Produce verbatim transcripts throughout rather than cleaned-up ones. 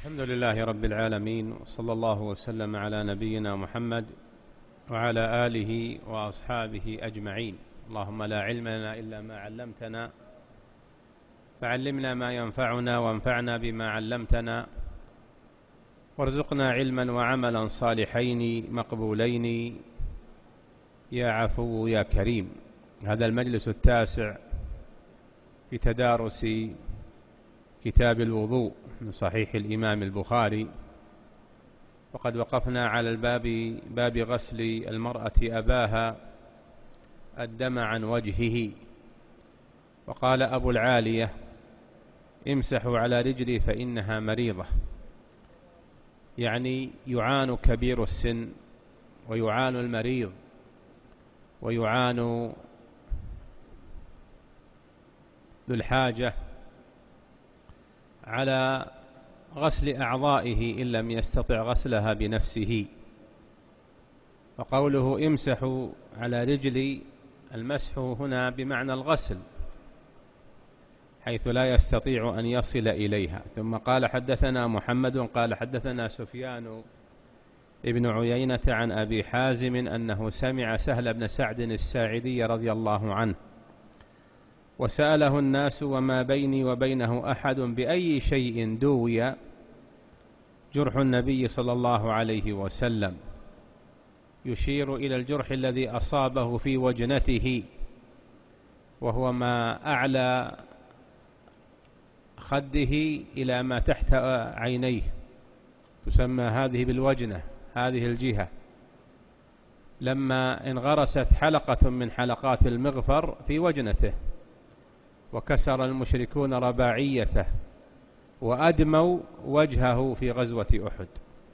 الحمد لله رب العالمين، وصلى الله وسلم على نبينا محمد وعلى آله وأصحابه أجمعين. اللهم لا علم لنا إلا ما علمتنا، فعلمنا ما ينفعنا وانفعنا بما علمتنا، وارزقنا علما وعملا صالحين مقبولين يا عفو يا كريم. هذا المجلس التاسع في تدارس كتاب الوضوء من صحيح الإمام البخاري، وقد وقفنا على الباب باب غسل المرأة أباها الدم عن وجهه. وقال أبو العالية: امسحوا على رجلي فإنها مريضة، يعني يعان كبير السن ويعان المريض ويعان ذو الحاجة على غسل أعضائه إن لم يستطع غسلها بنفسه. وقوله امسحوا على رجلي، المسح هنا بمعنى الغسل حيث لا يستطيع أن يصل إليها. ثم قال: حدثنا محمد قال حدثنا سفيان ابن عيينة عن أبي حازم أنه سمع سهل بن سعد الساعدي رضي الله عنه وسأله الناس: وما بيني وبينه أحد بأي شيء دوي جرح النبي صلى الله عليه وسلم، يشير إلى الجرح الذي أصابه في وجنته، وهو ما أعلى خده إلى ما تحت عينيه، تسمى هذه بالوجنة، هذه الجهة، لما انغرست حلقة من حلقات المغفر في وجنته وكسر المشركون رباعيته وأدموا وجهه في غزوة أحد.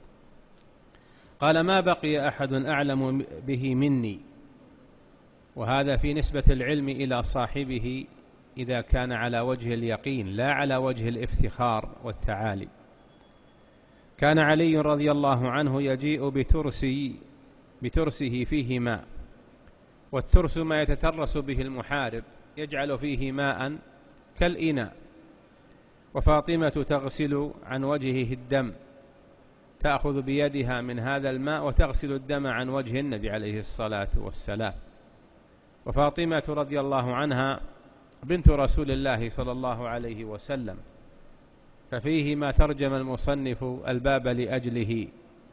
قال: ما بقي أحد أعلم به مني، وهذا في نسبة العلم إلى صاحبه إذا كان على وجه اليقين لا على وجه الافتخار والتعالي. كان علي رضي الله عنه يجيء بترسي بترسه فيه ماء، والترس ما يتترس به المحارب، يجعل فيه ماء كالإناء، وفاطمة تغسل عن وجهه الدم، تأخذ بيدها من هذا الماء وتغسل الدم عن وجه النبي عليه الصلاة والسلام. وفاطمة رضي الله عنها بنت رسول الله صلى الله عليه وسلم، ففيه ما ترجم المصنف الباب لأجله.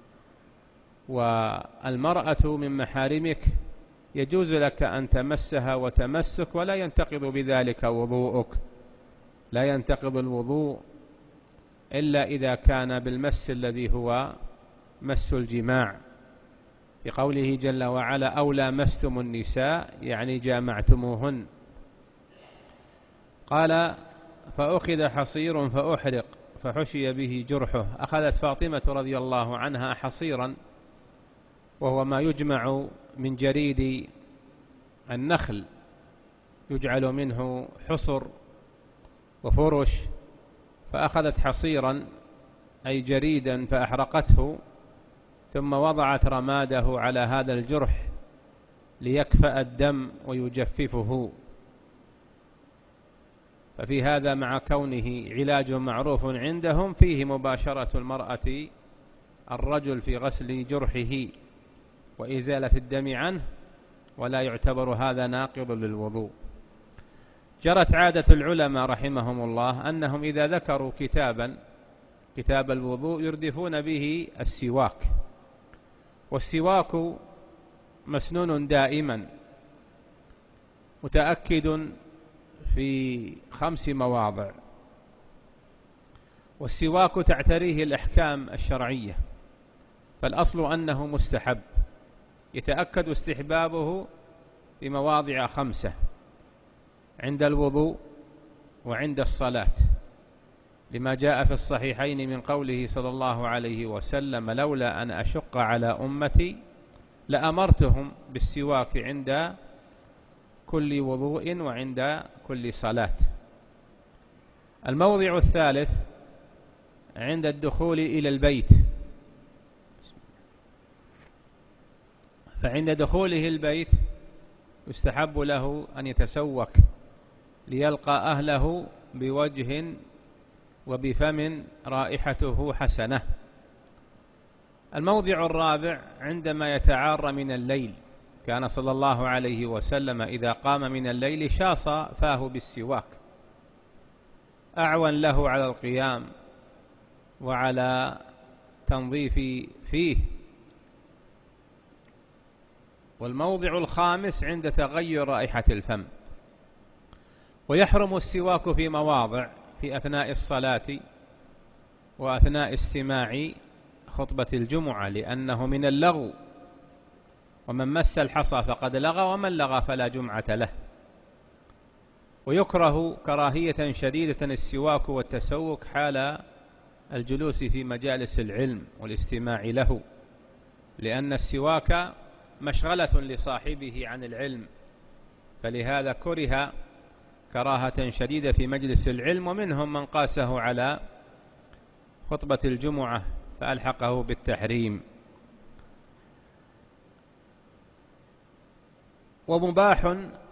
والمرأة من محارمك يجوز لك أن تمسها وتمسك، ولا ينتقض بذلك وضوءك، لا ينتقض الوضوء إلا إذا كان بالمس الذي هو مس الجماع، في قوله جل وعلا: أو لامستم النساء، يعني جامعتموهن. قال: فأخذ حصير فأحرق فحشي به جرحه. أخذت فاطمة رضي الله عنها حصيرا، وهو ما يجمع من جريد النخل، يجعل منه حصر وفرش، فأخذت حصيرا أي جريدا فأحرقته، ثم وضعت رماده على هذا الجرح ليكفأ الدم ويجففه. ففي هذا مع كونه علاج معروف عندهم فيه مباشرة المرأة الرجل في غسل جرحه وإزالة الدم عنه، ولا يعتبر هذا ناقض للوضوء. جرت عادة العلماء رحمهم الله أنهم إذا ذكروا كتابا كتاب الوضوء يردفون به السواك، والسواك مسنون دائما متأكد في خمس مواضع، والسواك تعتريه الأحكام الشرعية، فالأصل أنه مستحب، يتأكد استحبابه في مواضع خمسة: عند الوضوء، وعند الصلاة، لما جاء في الصحيحين من قوله صلى الله عليه وسلم: لولا أن أشق على أمتي لأمرتهم بالسواك عند كل وضوء وعند كل صلاة. الموضع الثالث عند الدخول إلى البيت، فعند دخوله البيت يستحب له أن يتسوك ليلقى أهله بوجه وبفم رائحته حسنة. الموضع الرابع عندما يتعار من الليل، كان صلى الله عليه وسلم إذا قام من الليل شاص فاه بالسواك أعون له على القيام وعلى تنظيف فيه. والموضع الخامس عند تغير رائحة الفم. ويحرم السواك في مواضع: في أثناء الصلاة وأثناء استماع خطبة الجمعة، لأنه من اللغو، ومن مس الحصى فقد لغى ومن لغى فلا جمعة له. ويكره كراهية شديدة السواك والتسوك حال الجلوس في مجالس العلم والاستماع له، لأن السواك مشغلة لصاحبه عن العلم، فلهذا كره كراهة شديدة في مجلس العلم. ومنهم من قاسه على خطبة الجمعة فألحقه بالتحريم. ومباح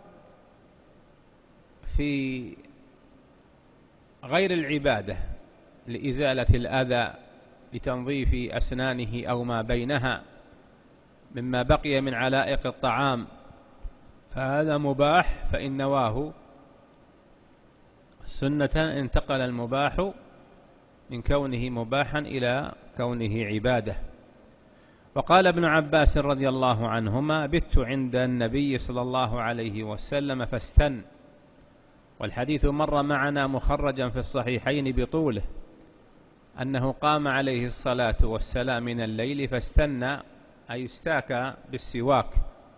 في غير العبادة لإزالة الأذى لتنظيف أسنانه أو ما بينها مما بقي من علائق الطعام، فهذا مباح، فإن نواه سنة انتقل المباح من كونه مباحا إلى كونه عبادة. وقال ابن عباس رضي الله عنهما: بت عند النبي صلى الله عليه وسلم فاستن. والحديث مر معنا مخرجا في الصحيحين بطوله، أنه قام عليه الصلاة والسلام من الليل فاستنى، أي استاك بالسواك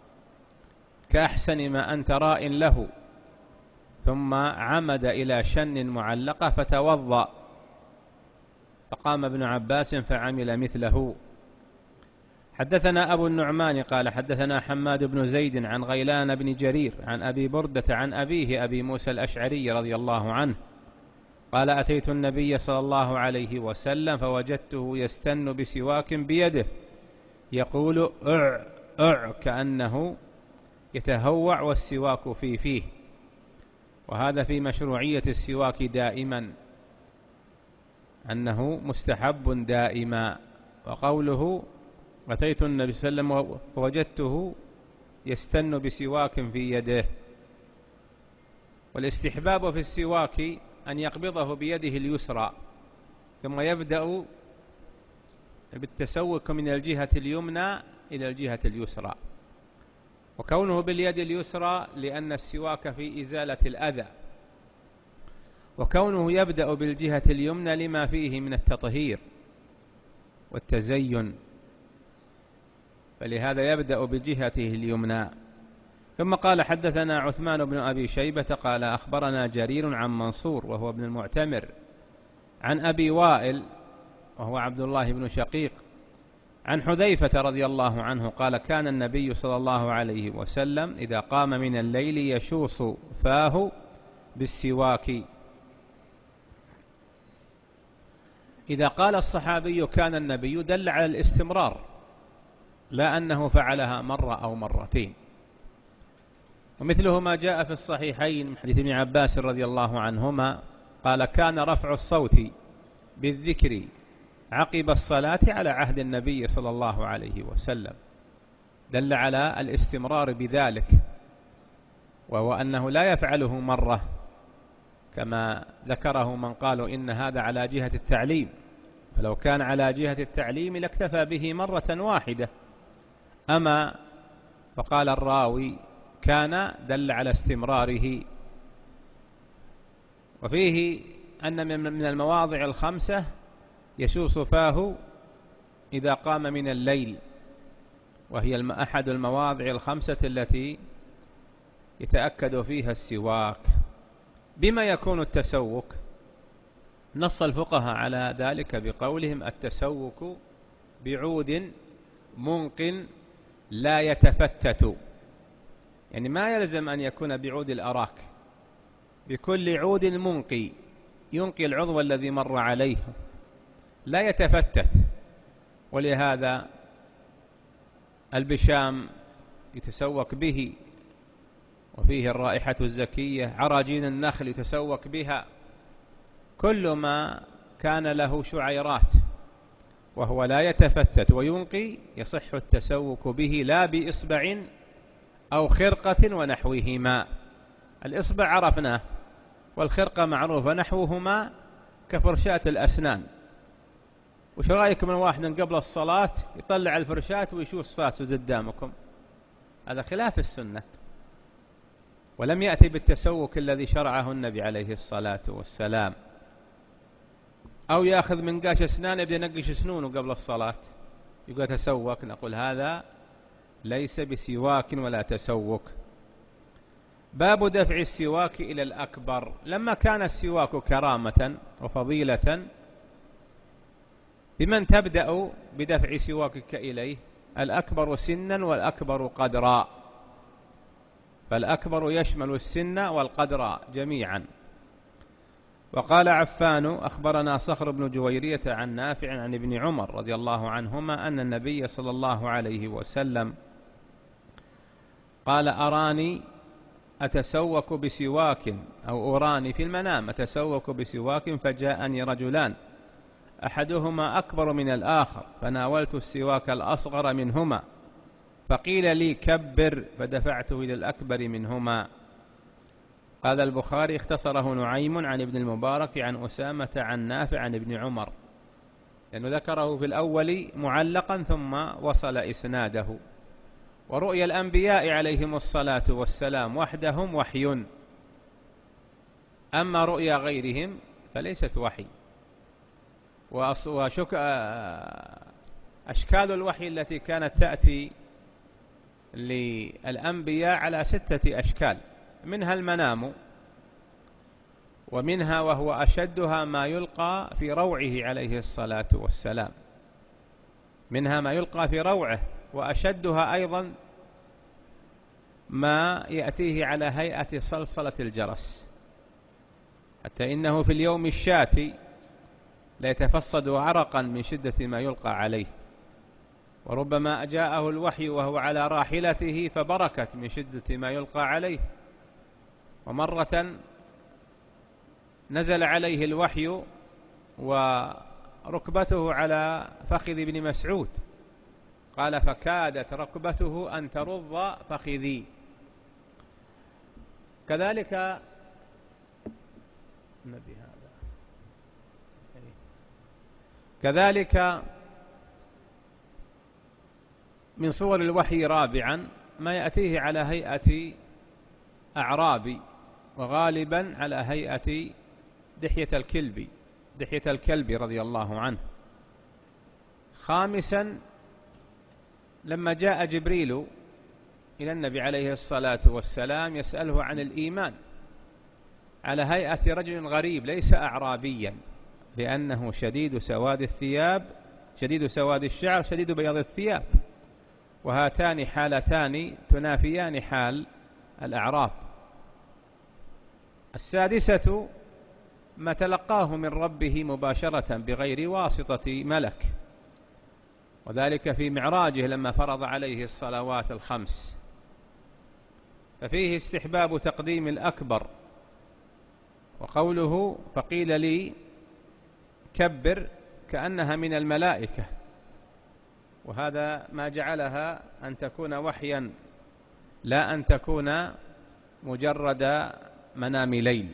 كأحسن ما أنت راء له، ثم عمد إلى شن معلقة فتوضأ، فقام ابن عباس فعمل مثله. حدثنا أبو النعمان قال حدثنا حماد بن زيد عن غيلان بن جرير عن أبي بردة عن أبيه أبي موسى الأشعري رضي الله عنه قال: أتيت النبي صلى الله عليه وسلم فوجدته يستن بسواك بيده يقول أع أع كأنه يتهوع والسواك في فيه. وهذا في مشروعية السواك دائما، أنه مستحب دائما. وقوله أتيت النبي صلى الله عليه وسلم فوجدته يستن بسواك في يده. والاستحباب في السواك أن يقبضه بيده اليسرى ثم يبدأ بالتسوك من الجهة اليمنى إلى الجهة اليسرى. وكونه باليد اليسرى لأن السواك في إزالة الأذى، وكونه يبدأ بالجهة اليمنى لما فيه من التطهير والتزين، فلهذا يبدأ بجهته اليمنى. ثم قال حدثنا عثمان بن أبي شيبة قال أخبرنا جرير عن منصور وهو ابن المعتمر عن أبي وائل وهو عبد الله بن شقيق عن حذيفة رضي الله عنه قال: كان النبي صلى الله عليه وسلم إذا قام من الليل يشوص فاه بالسواك. إذا قال الصحابي كان النبي دل على الاستمرار، لا أنه فعلها مرة أو مرتين. ومثله ما جاء في الصحيحين من حديث ابن عباس رضي الله عنهما قال: كان رفع الصوت بالذكر عقب الصلاة على عهد النبي صلى الله عليه وسلم، دل على الاستمرار بذلك، وهو أنه لا يفعله مرة كما ذكره من قالوا إن هذا على جهة التعليم، فلو كان على جهة التعليم لاكتفى به مرة واحدة. أما فقال الراوي كان دل على استمراره. وفيه أن من المواضع الخمسة يشوص فاه إذا قام من الليل، وهي أحد المواضع الخمسة التي يتأكد فيها السواك. بما يكون التسوك؟ نص الفقهاء على ذلك بقولهم: التسوك بعود منق لا يتفتت، يعني ما يلزم أن يكون بعود الأراك، بكل عود منقي ينقي العضو الذي مر عليه لا يتفتت. ولهذا البشام يتسوك به، وفيه الرائحة الزكية، عراجين النخل يتسوك بها، كل ما كان له شعيرات وهو لا يتفتت وينقي يصح التسوك به، لا بإصبع أو خرقة ونحوهما. الإصبع عرفناه، والخرقة معروفة، نحوهما كفرشاة الأسنان. وش رأيك من واحد قبل الصلاة يطلع الفرشاة ويشوف صفاته قدامكم؟ هذا خلاف السنة، ولم يأتي بالتسوك الذي شرعه النبي عليه الصلاة والسلام. أو يأخذ من قاش أسنان يبدأ ينقش سنونه قبل الصلاة يقول تسوك، نقول هذا ليس بسواك ولا تسوك. باب دفع السواك إلى الأكبر. لما كان السواك كرامة وفضيلة، بمن تبدأ بدفع سواكك إليه؟ الأكبر سنا والأكبر قدرا، فالأكبر يشمل السن والقدر جميعا. وقال عفان أخبرنا صخر بن جويرية عن نافع عن ابن عمر رضي الله عنهما أن النبي صلى الله عليه وسلم قال أراني أتسوك بسواك، أو أراني في المنام أتسوك بسواك، فجاءني رجلان أحدهما أكبر من الآخر، فناولت السواك الأصغر منهما، فقيل لي كبر، فدفعته إلى الأكبر منهما. قال البخاري اختصره نعيم عن ابن المبارك عن أسامة عن نافع عن ابن عمر، لأنه ذكره في الأول معلقا ثم وصل إسناده. ورؤيا الأنبياء عليهم الصلاة والسلام وحدهم وحي، أما رؤيا غيرهم فليست وحي. وأشكال الوحي التي كانت تأتي للأنبياء على ستة أشكال، منها المنام، ومنها وهو أشدها ما يلقى في روعه عليه الصلاة والسلام، منها ما يلقى في روعه، وأشدها أيضا ما يأتيه على هيئة صلصلة الجرس، حتى إنه في اليوم الشاتي لا يتفصد عرقا من شدة ما يلقى عليه. وربما جاءه الوحي وهو على راحلته فبركت من شدة ما يلقى عليه. ومرة نزل عليه الوحي وركبته على فخذ ابن مسعود، قال فكادت ركبته أن ترض فخذي. كذلك النبي هذا كذلك من صور الوحي رابعا ما يأتيه على هيئة أعرابي، وغالبا على هيئة دحية الكلب دحية الكلب رضي الله عنه. خامسا لما جاء جبريل إلى النبي عليه الصلاة والسلام يسأله عن الإيمان على هيئة رجل غريب ليس أعرابيا، لأنه شديد سواد الثياب شديد سواد الشعر شديد بياض الثياب، وهاتان حالتان تنافيان حال الأعراب. السادسة ما تلقاه من ربه مباشرة بغير واسطة ملك، وذلك في معراجه لما فرض عليه الصلوات الخمس، ففيه استحباب تقديم الأكبر. وقوله فقيل لي كبر كأنها من الملائكة، وهذا ما جعلها أن تكون وحيا لا أن تكون مجرد منام ليل.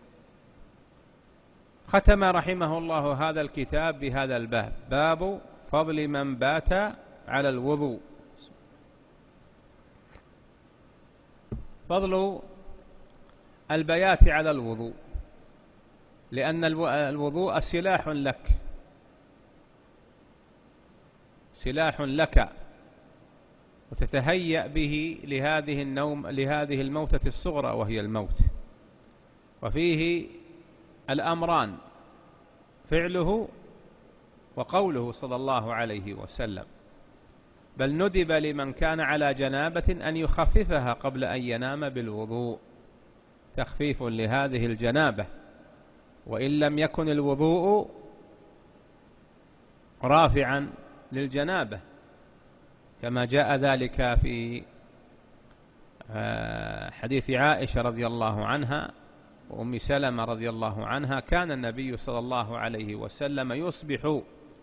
ختم رحمه الله هذا الكتاب بهذا الباب: باب فضل من بات على الوضوء. فضل البيات على الوضوء، لأن الوضوء سلاح لك سلاح لك وتتهيأ به لهذه النوم لهذه الموتة الصغرى وهي الموت. وفيه الأمران: فعله وقوله صلى الله عليه وسلم، بل ندب لمن كان على جنابة أن يخففها قبل أن ينام بالوضوء، تخفيف لهذه الجنابة، وإن لم يكن الوضوء رافعا للجنابة، كما جاء ذلك في حديث عائشة رضي الله عنها وأم سلمة رضي الله عنها كان النبي صلى الله عليه وسلم يصبح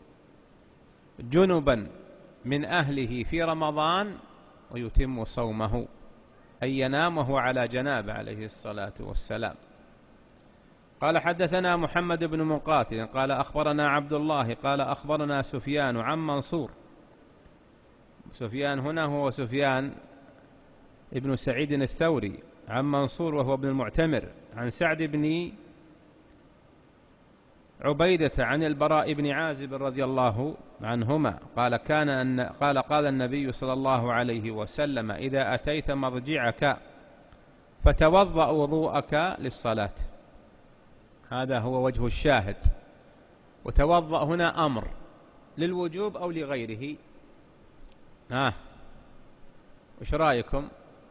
جنبا من أهله في رمضان ويتم صومه، أي ينام وهو على جنابه عليه الصلاة والسلام. قال حدثنا محمد بن مقاتل قال أخبرنا عبد الله قال أخبرنا سفيان عن منصور. سفيان هنا هو سفيان ابن سعيد الثوري، عن منصور وهو ابن المعتمر، عن سعد بن عبيدة عن البراء بن عازب رضي الله عنهما قال كان أن قال قال النبي صلى الله عليه وسلم إذا أتيت مضجعك فتوضأ وضوءك للصلاة. هذا هو وجه الشاهد. وتوضأ هنا أمر للوجوب أو لغيره؟ ها وش رأيكم؟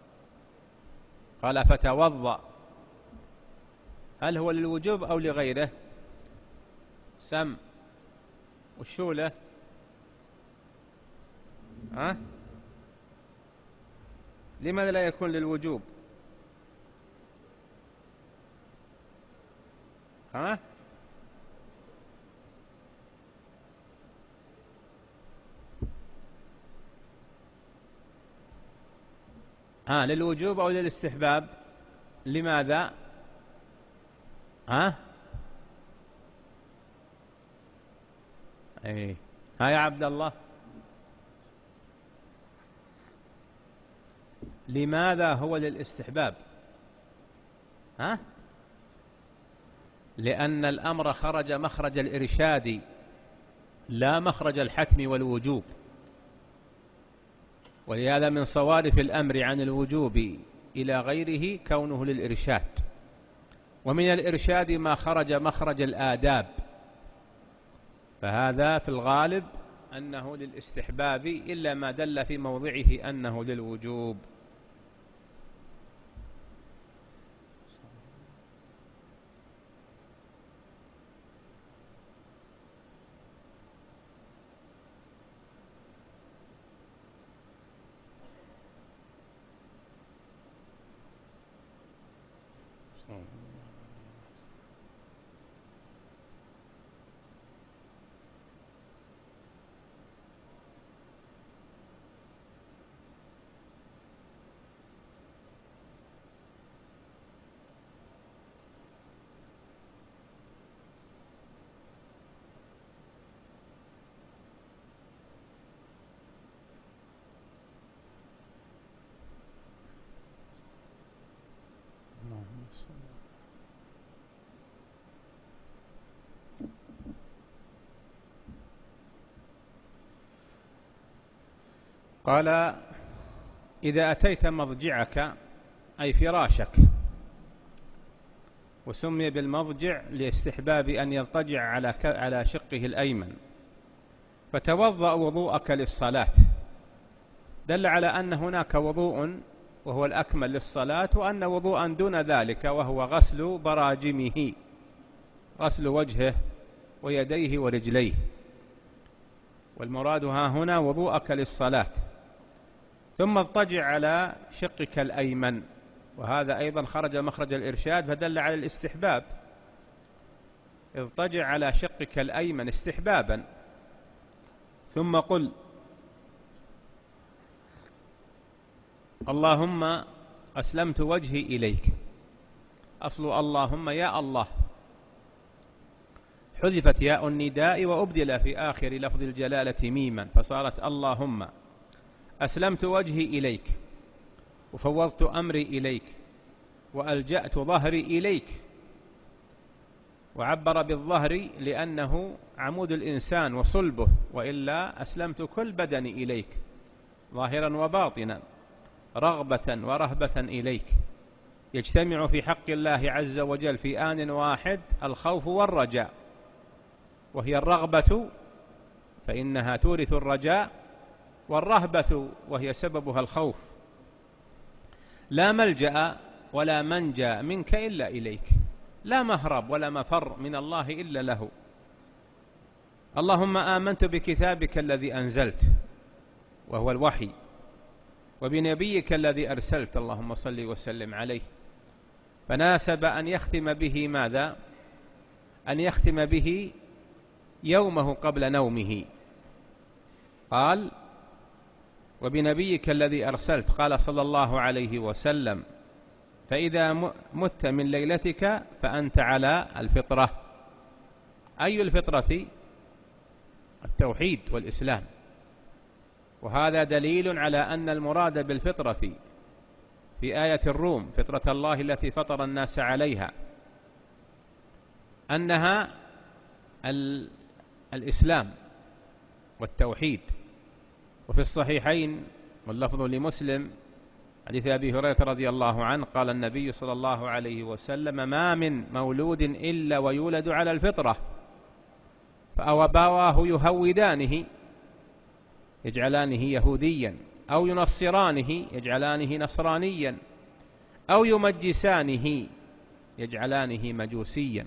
قال فتوضأ، هل هو للوجوب أو لغيره؟ سم والشولة ها لماذا لا يكون للوجوب؟ ها ها للوجوب أو للاستحباب؟ لماذا؟ ها ايه ها يا عبد الله، لماذا هو للاستحباب؟ ها لأن الأمر خرج مخرج الإرشاد لا مخرج الحتم والوجوب، ولهذا من صوارف الأمر عن الوجوب إلى غيره كونه للإرشاد، ومن الإرشاد ما خرج مخرج الآداب، فهذا في الغالب أنه للاستحباب إلا ما دل في موضعه أنه للوجوب. قال إذا أتيت مضجعك أي فراشك، وسمي بالمضجع لاستحباب أن يضطجع على على شقه الأيمن، فتوضأ وضوءك للصلاة، دل على أن هناك وضوء وهو الأكمل للصلاة، وأن وضوءا دون ذلك وهو غسل براجمه، غسل وجهه ويديه ورجليه، والمراد ها هنا وضوءك للصلاة. ثم اضطجع على شقك الأيمن، وهذا أيضا خرج مخرج الإرشاد فدل على الاستحباب، اضطجع على شقك الأيمن استحبابا. ثم قل اللهم أسلمت وجهي إليك. أصل اللهم يا الله، حذفت ياء النداء وأبدل في آخر لفظ الجلالة ميما فصارت اللهم أسلمت وجهي إليك وفوضت أمري إليك وألجأت ظهري إليك. وعبر بالظهر لأنه عمود الإنسان وصلبه، وإلا أسلمت كل بدني إليك ظاهرا وباطنا، رغبة ورهبة إليك. يجتمع في حق الله عز وجل في آن واحد الخوف والرجاء، وهي الرغبة فإنها تورث الرجاء، والرهبة وهي سببها الخوف. لا ملجأ ولا منجى منك إلا إليك، لا مهرب ولا مفر من الله إلا له. اللهم آمنت بكتابك الذي أنزلت وهو الوحي، وبنبيك الذي أرسلت اللهم صل وسلم عليه، فناسب أن يختم به ماذا؟ أن يختم به يومه قبل نومه. قال: وبنبيك الذي أرسلت، قال صلى الله عليه وسلم: فإذا مت من ليلتك فأنت على الفطرة. أي الفطرة؟ التوحيد والإسلام. وهذا دليل على أن المراد بالفطرة في آية الروم: فطرة الله التي فطر الناس عليها، أنها الإسلام والتوحيد. وفي الصحيحين واللفظ لمسلم حديث أبي هريرة رضي الله عنه قال النبي صلى الله عليه وسلم: ما من مولود إلا ويولد على الفطرة، فأبواه يهودانه يجعلانه يهوديا، أو ينصرانه يجعلانه نصرانيا، أو يمجسانه يجعلانه مجوسيا.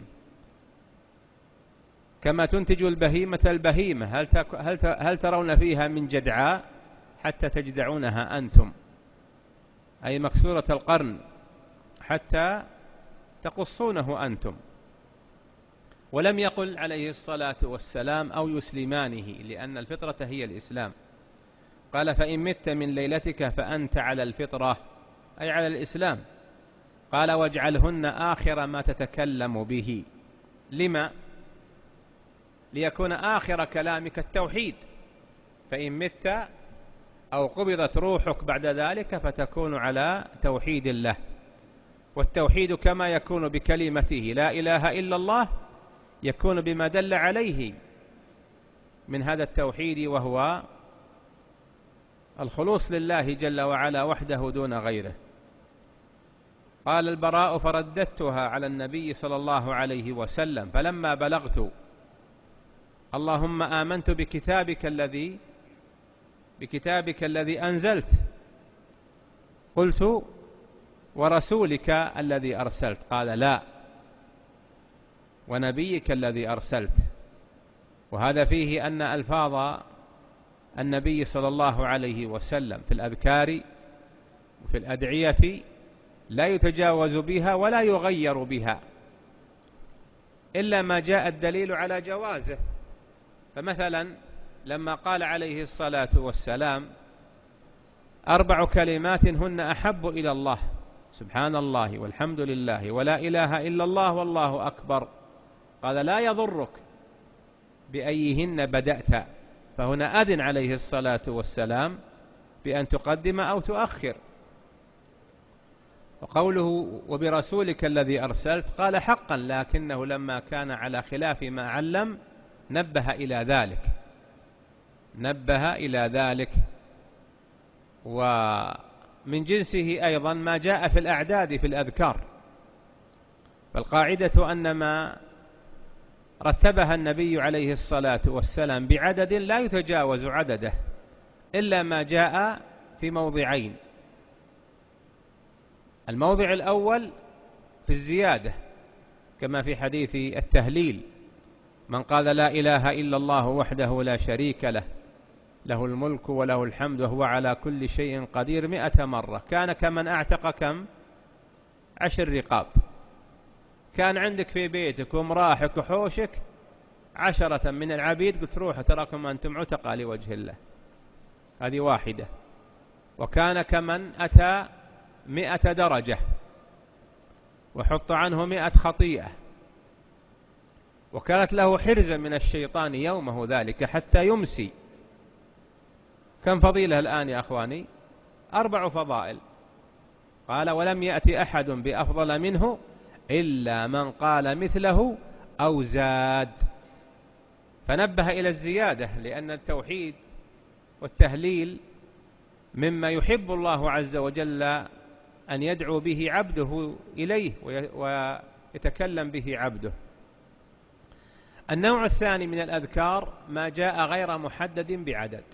كما تنتج البهيمة البهيمة، هل, هل, هل ترون فيها من جدعاء حتى تجدعونها أنتم، أي مكسورة القرن حتى تقصونه أنتم. ولم يقل عليه الصلاة والسلام أو يسلمانه، لأن الفطرة هي الإسلام. قال: فإن مت من ليلتك فأنت على الفطرة، أي على الإسلام. قال: واجعلهن آخر ما تتكلم به. لما؟ ليكون آخر كلامك التوحيد، فإن مت أو قبضت روحك بعد ذلك فتكون على توحيد الله. والتوحيد كما يكون بكلمته لا إله إلا الله، يكون بما دل عليه من هذا التوحيد، وهو الخلوص لله جل وعلا وحده دون غيره. قال البراء: فرددتها على النبي صلى الله عليه وسلم، فلما بلغت اللهم آمنت بكتابك الذي بكتابك الذي أنزلت، قلت: ورسولك الذي أرسلت. قال: لا، ونبيك الذي أرسلت. وهذا فيه أن ألفاظ النبي صلى الله عليه وسلم في الأذكار وفي الأدعية لا يتجاوز بها ولا يغير بها إلا ما جاء الدليل على جوازه. فمثلا لما قال عليه الصلاة والسلام: أربع كلمات هن أحب إلى الله، سبحان الله والحمد لله ولا إله إلا الله والله أكبر، قال: لا يضرك بأيهن بدأت. فهنا أذن عليه الصلاة والسلام بأن تقدم أو تؤخر. وقوله: وبرسولك الذي أرسلت، قال: حقا، لكنه لما كان على خلاف ما علم نبه إلى ذلك نبه إلى ذلك ومن جنسه أيضا ما جاء في الأعداد في الأذكار. فالقاعدة أن ما رتبها النبي عليه الصلاة والسلام بعدد لا يتجاوز عدده إلا ما جاء في موضعين: الموضع الأول في الزيادة كما في حديث التهليل: من قال لا إله إلا الله وحده لا شريك له له الملك وله الحمد وهو على كل شيء قدير مئة مرة كان كمن أعتق كم؟ عشر رقاب. كان عندك في بيتك ومراحك وحوشك عشرة من العبيد، قلت روحوا تراكم أنتم عتقى لوجه الله، هذه واحدة. وكان كمن أتى مئة درجة وحط عنه مئة خطيئة، وكانت له حرزا من الشيطان يومه ذلك حتى يمسي. كم فضيلة الآن يا أخواني؟ أربع فضائل. قال: ولم يأتي أحد بأفضل منه إلا من قال مثله أو زاد. فنبه إلى الزيادة، لأن التوحيد والتهليل مما يحب الله عز وجل أن يدعو به عبده إليه ويتكلم به عبده. النوع الثاني من الأذكار ما جاء غير محدد بعدد،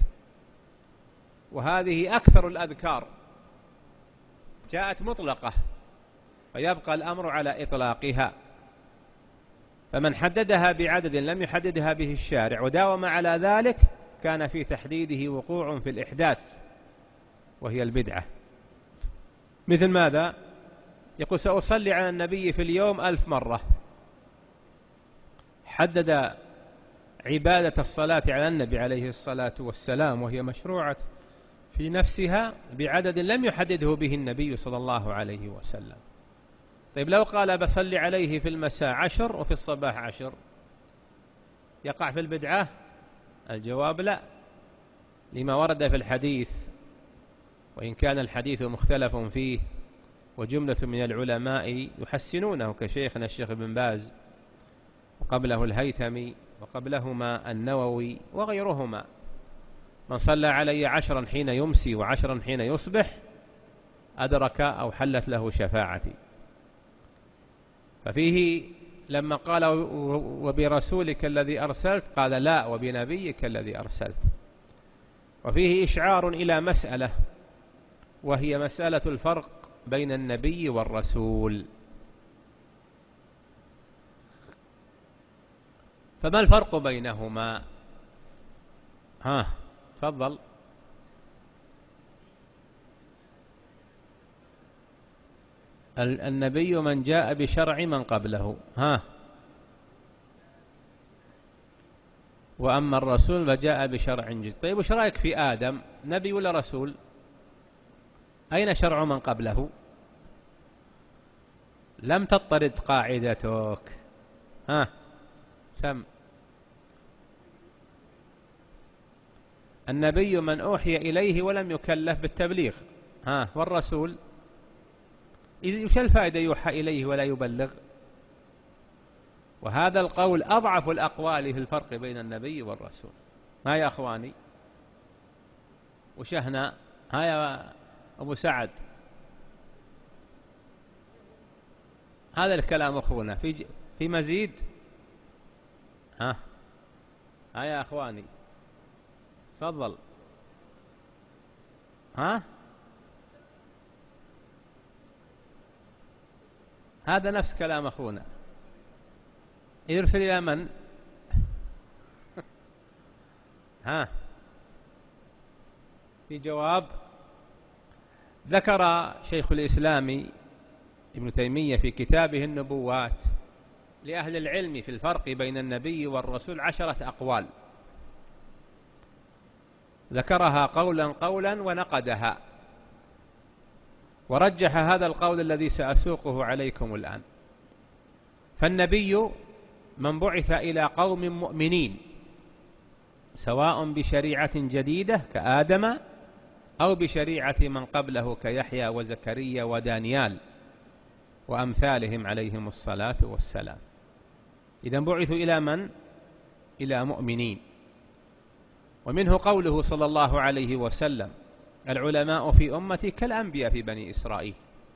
وهذه أكثر الأذكار جاءت مطلقة، فيبقى الأمر على إطلاقها. فمن حددها بعدد لم يحددها به الشارع وداوم على ذلك كان في تحديده وقوع في الإحداث وهي البدعة. مثل ماذا؟ يقول سأصلي على النبي في اليوم ألف مرة، حدد عبادة الصلاة على النبي عليه الصلاة والسلام وهي مشروعة في نفسها بعدد لم يحدده به النبي صلى الله عليه وسلم. طيب لو قال بصلي عليه في المساء عشر وفي الصباح عشر يقع في البدعة؟ الجواب لا، لما ورد في الحديث، وإن كان الحديث مختلف فيه وجملة من العلماء يحسنونه كشيخنا الشيخ ابن باز وقبله الهيثمي وقبلهما النووي وغيرهما: من صلى علي عشرا حين يمسي وعشرا حين يصبح أدرك أو حلت له شفاعتي. ففيه لما قال وبرسولك الذي أرسلت قال لا، وبنبيك الذي أرسلت. وفيه إشعار إلى مسألة، وهي مسألة الفرق بين النبي والرسول. فما الفرق بينهما؟ ها تفضل. النبي من جاء بشرع من قبله، ها، وأما الرسول فجاء بشرع جديد. طيب وش رأيك في آدم، نبي ولا رسول؟ أين شرع من قبله؟ لم تطرد قاعدتك، ها سم. النبي من أوحي إليه ولم يكلف بالتبليغ، ها، والرسول وش الفائدة يوحى إليه ولا يبلغ؟ وهذا القول أضعف الأقوال في الفرق بين النبي والرسول. ها يا أخواني وشهنا، ها يا أبو سعد، هذا الكلام أخونا في في مزيد. ها ها يا أخواني تفضل. ها هذا نفس كلام أخونا، يرسل إلى من؟ ها في جواب. ذكر شيخ الإسلام ابن تيمية في كتابه النبوات لأهل العلم في الفرق بين النبي والرسول عشرة أقوال، ذكرها قولا قولا ونقدها، ورجح هذا القول الذي سأسوقه عليكم الآن. فالنبي من بعث إلى قوم مؤمنين سواء بشريعة جديدة كآدم أو بشريعة من قبله كيحيى وزكريا ودانيال وأمثالهم عليهم الصلاة والسلام. إذن بعثوا إلى من؟ إلى مؤمنين. ومنه قوله صلى الله عليه وسلم: العلماء في أمتي كالأنبياء في بني إسرائيل،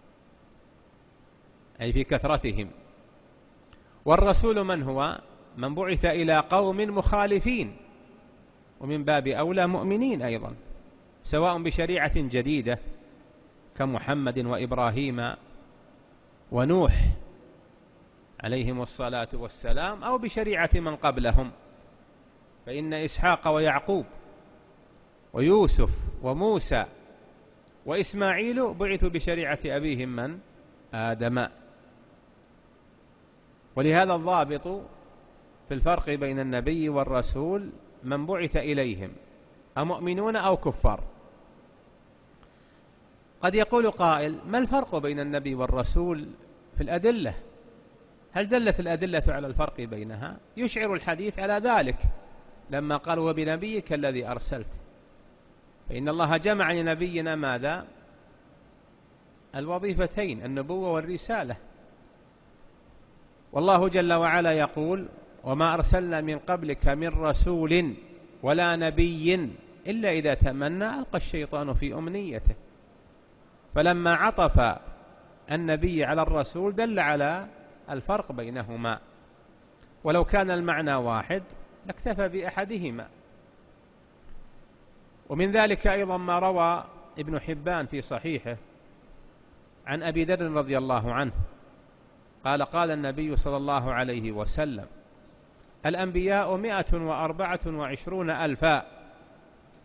أي في كثرتهم. والرسول من هو؟ من بعث إلى قوم مخالفين، ومن باب أولى مؤمنين أيضا، سواء بشريعة جديدة كمحمد وإبراهيم ونوح عليهم الصلاة والسلام، أو بشريعة من قبلهم، فإن إسحاق ويعقوب ويوسف وموسى وإسماعيل بعثوا بشريعة أبيهم من؟ آدم. ولهذا الضابط في الفرق بين النبي والرسول من بعث إليهم أمؤمنون أو كفار. قد يقول قائل: ما الفرق بين النبي والرسول في الأدلة؟ هل دلت الأدلة على الفرق بينها؟ يشعر الحديث على ذلك لما قال: وبنبيك الذي أرسلت. فإن الله جمع لنبينا ماذا؟ الوظيفتين، النبوة والرسالة. والله جل وعلا يقول: وما أرسلنا من قبلك من رسول ولا نبي إلا إذا تمنى ألقى الشيطان في أمنيته. فلما عطف النبي على الرسول دل على الفرق بينهما، ولو كان المعنى واحد لاكتفى بأحدهما. ومن ذلك أيضا ما روى ابن حبان في صحيحه عن أبي ذر رضي الله عنه قال: قال النبي صلى الله عليه وسلم: الأنبياء مئة وأربعة وعشرون ألفا،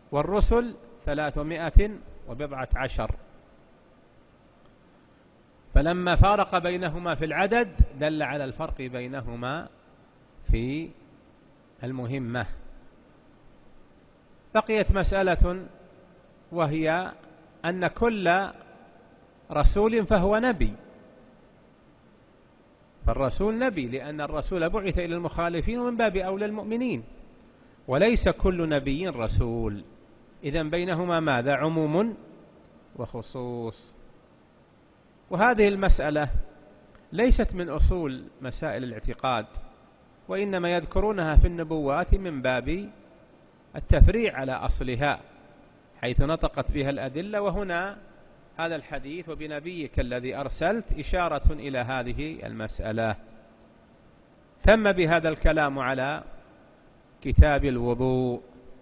والرسل ثلاثمائة وبضعة عشر. فلما فارق بينهما في العدد دل على الفرق بينهما في المهمة. بقيت مسألة، وهي أن كل رسول فهو نبي، فالرسول نبي لأن الرسول بعث إلى المخالفين ومن باب أولى المؤمنين، وليس كل نبي رسول. إذن بينهما ماذا؟ عموم وخصوص. وهذه المسألة ليست من أصول مسائل الاعتقاد، وإنما يذكرونها في النبوات من باب التفريع على أصلها حيث نطقت بها الأدلة. وهنا هذا الحديث وبنبيك الذي أرسلت إشارة إلى هذه المسألة. ثم بهذا الكلام على كتاب الوضوء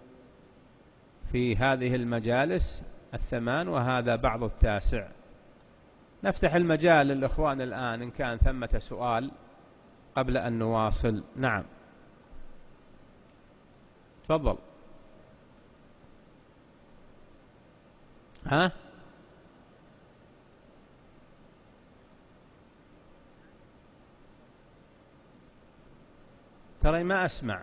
في هذه المجالس الثمان، وهذا بعض التاسع. نفتح المجال للإخوان الآن إن كان ثمة سؤال قبل أن نواصل. نعم تفضل. ها ترى ما أسمع.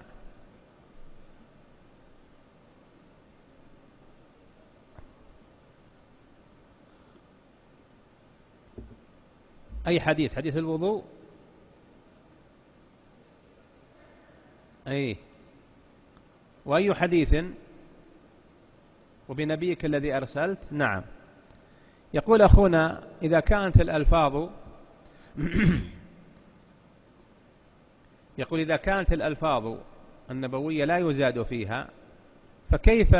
أي حديث؟ حديث الوضوء؟ أي وأي حديث؟ وبنبيك الذي أرسلت. نعم. يقول أخونا إذا كانت الألفاظ يقول إذا كانت الألفاظ النبوية لا يزاد فيها، فكيف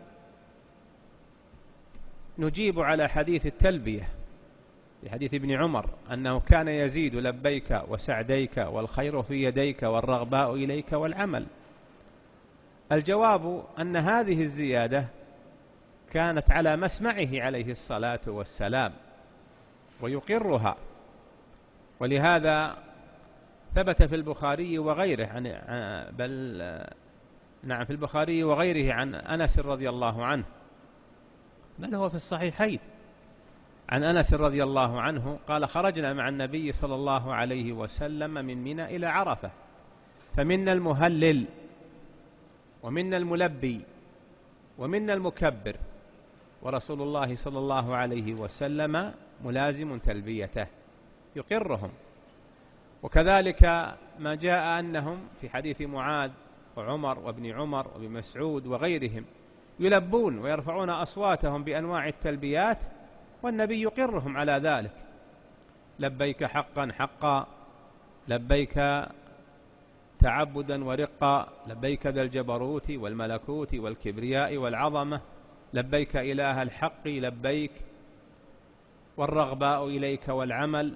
نجيب على حديث التلبية في حديث ابن عمر أنه كان يزيد لبيك وسعديك والخير في يديك والرغباء إليك والعمل؟ الجواب أن هذه الزيادة كانت على مسمعه عليه الصلاة والسلام ويقرها، ولهذا ثبت في البخاري وغيره عن بل نعم في البخاري وغيره عن أنس رضي الله عنه، بل هو في الصحيحين عن أنس رضي الله عنه قال: خرجنا مع النبي صلى الله عليه وسلم من منى إلى عرفة، فمنا المهلل ومنا الملبي ومنا المكبر، ورسول الله صلى الله عليه وسلم ملازم تلبيته يقرهم. وكذلك ما جاء أنهم في حديث معاذ وعمر وابن عمر وابن مسعود وغيرهم يلبون ويرفعون أصواتهم بأنواع التلبيات، والنبي يقرهم على ذلك: لبيك حقا حقا، لبيك تعبدا ورقا، لبيك ذا الجبروت والملكوت والكبرياء والعظمة، لبيك إله الحق لبيك، والرغباء إليك والعمل.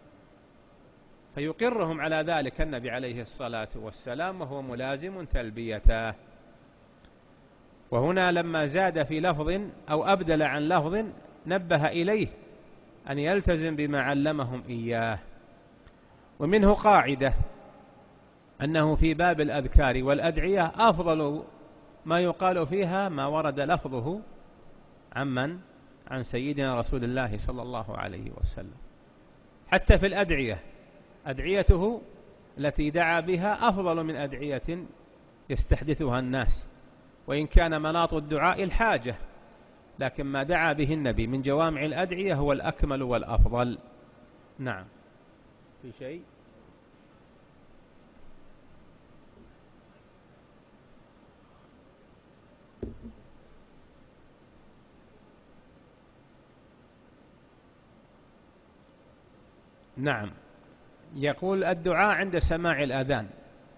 فيقرهم على ذلك النبي عليه الصلاة والسلام وهو ملازم تلبيته. وهنا لما زاد في لفظ أو أبدل عن لفظ نبه إليه أن يلتزم بما علمهم إياه. ومنه قاعدة أنه في باب الأذكار والأدعية أفضل ما يقال فيها ما ورد لفظه عمن عن سيدنا رسول الله صلى الله عليه وسلم. حتى في الأدعية أدعيته التي دعا بها أفضل من أدعية يستحدثها الناس، وإن كان مناط الدعاء الحاجة، لكن ما دعا به النبي من جوامع الأدعية هو الأكمل والأفضل. نعم. في شيء؟ نعم. يقول: الدعاء عند سماع الأذان.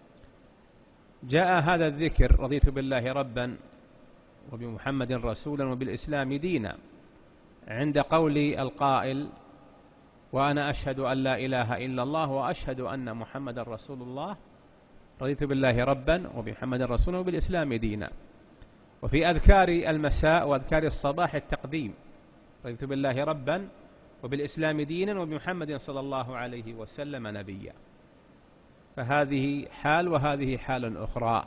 جاء هذا الذكر: رضيت بالله ربا وبمحمد رسولا وبالإسلام دينا، عند قول القائل: وأنا أشهد أن لا إله إلا الله وأشهد أن محمد رسول الله، رضيت بالله ربا وبمحمد رسولا وبالإسلام دينا. وفي أذكار المساء وأذكار الصباح التقديم: رضيت بالله ربا وبالإسلام دينا وبمحمد صلى الله عليه وسلم نبيا. فهذه حال وهذه حال أخرى.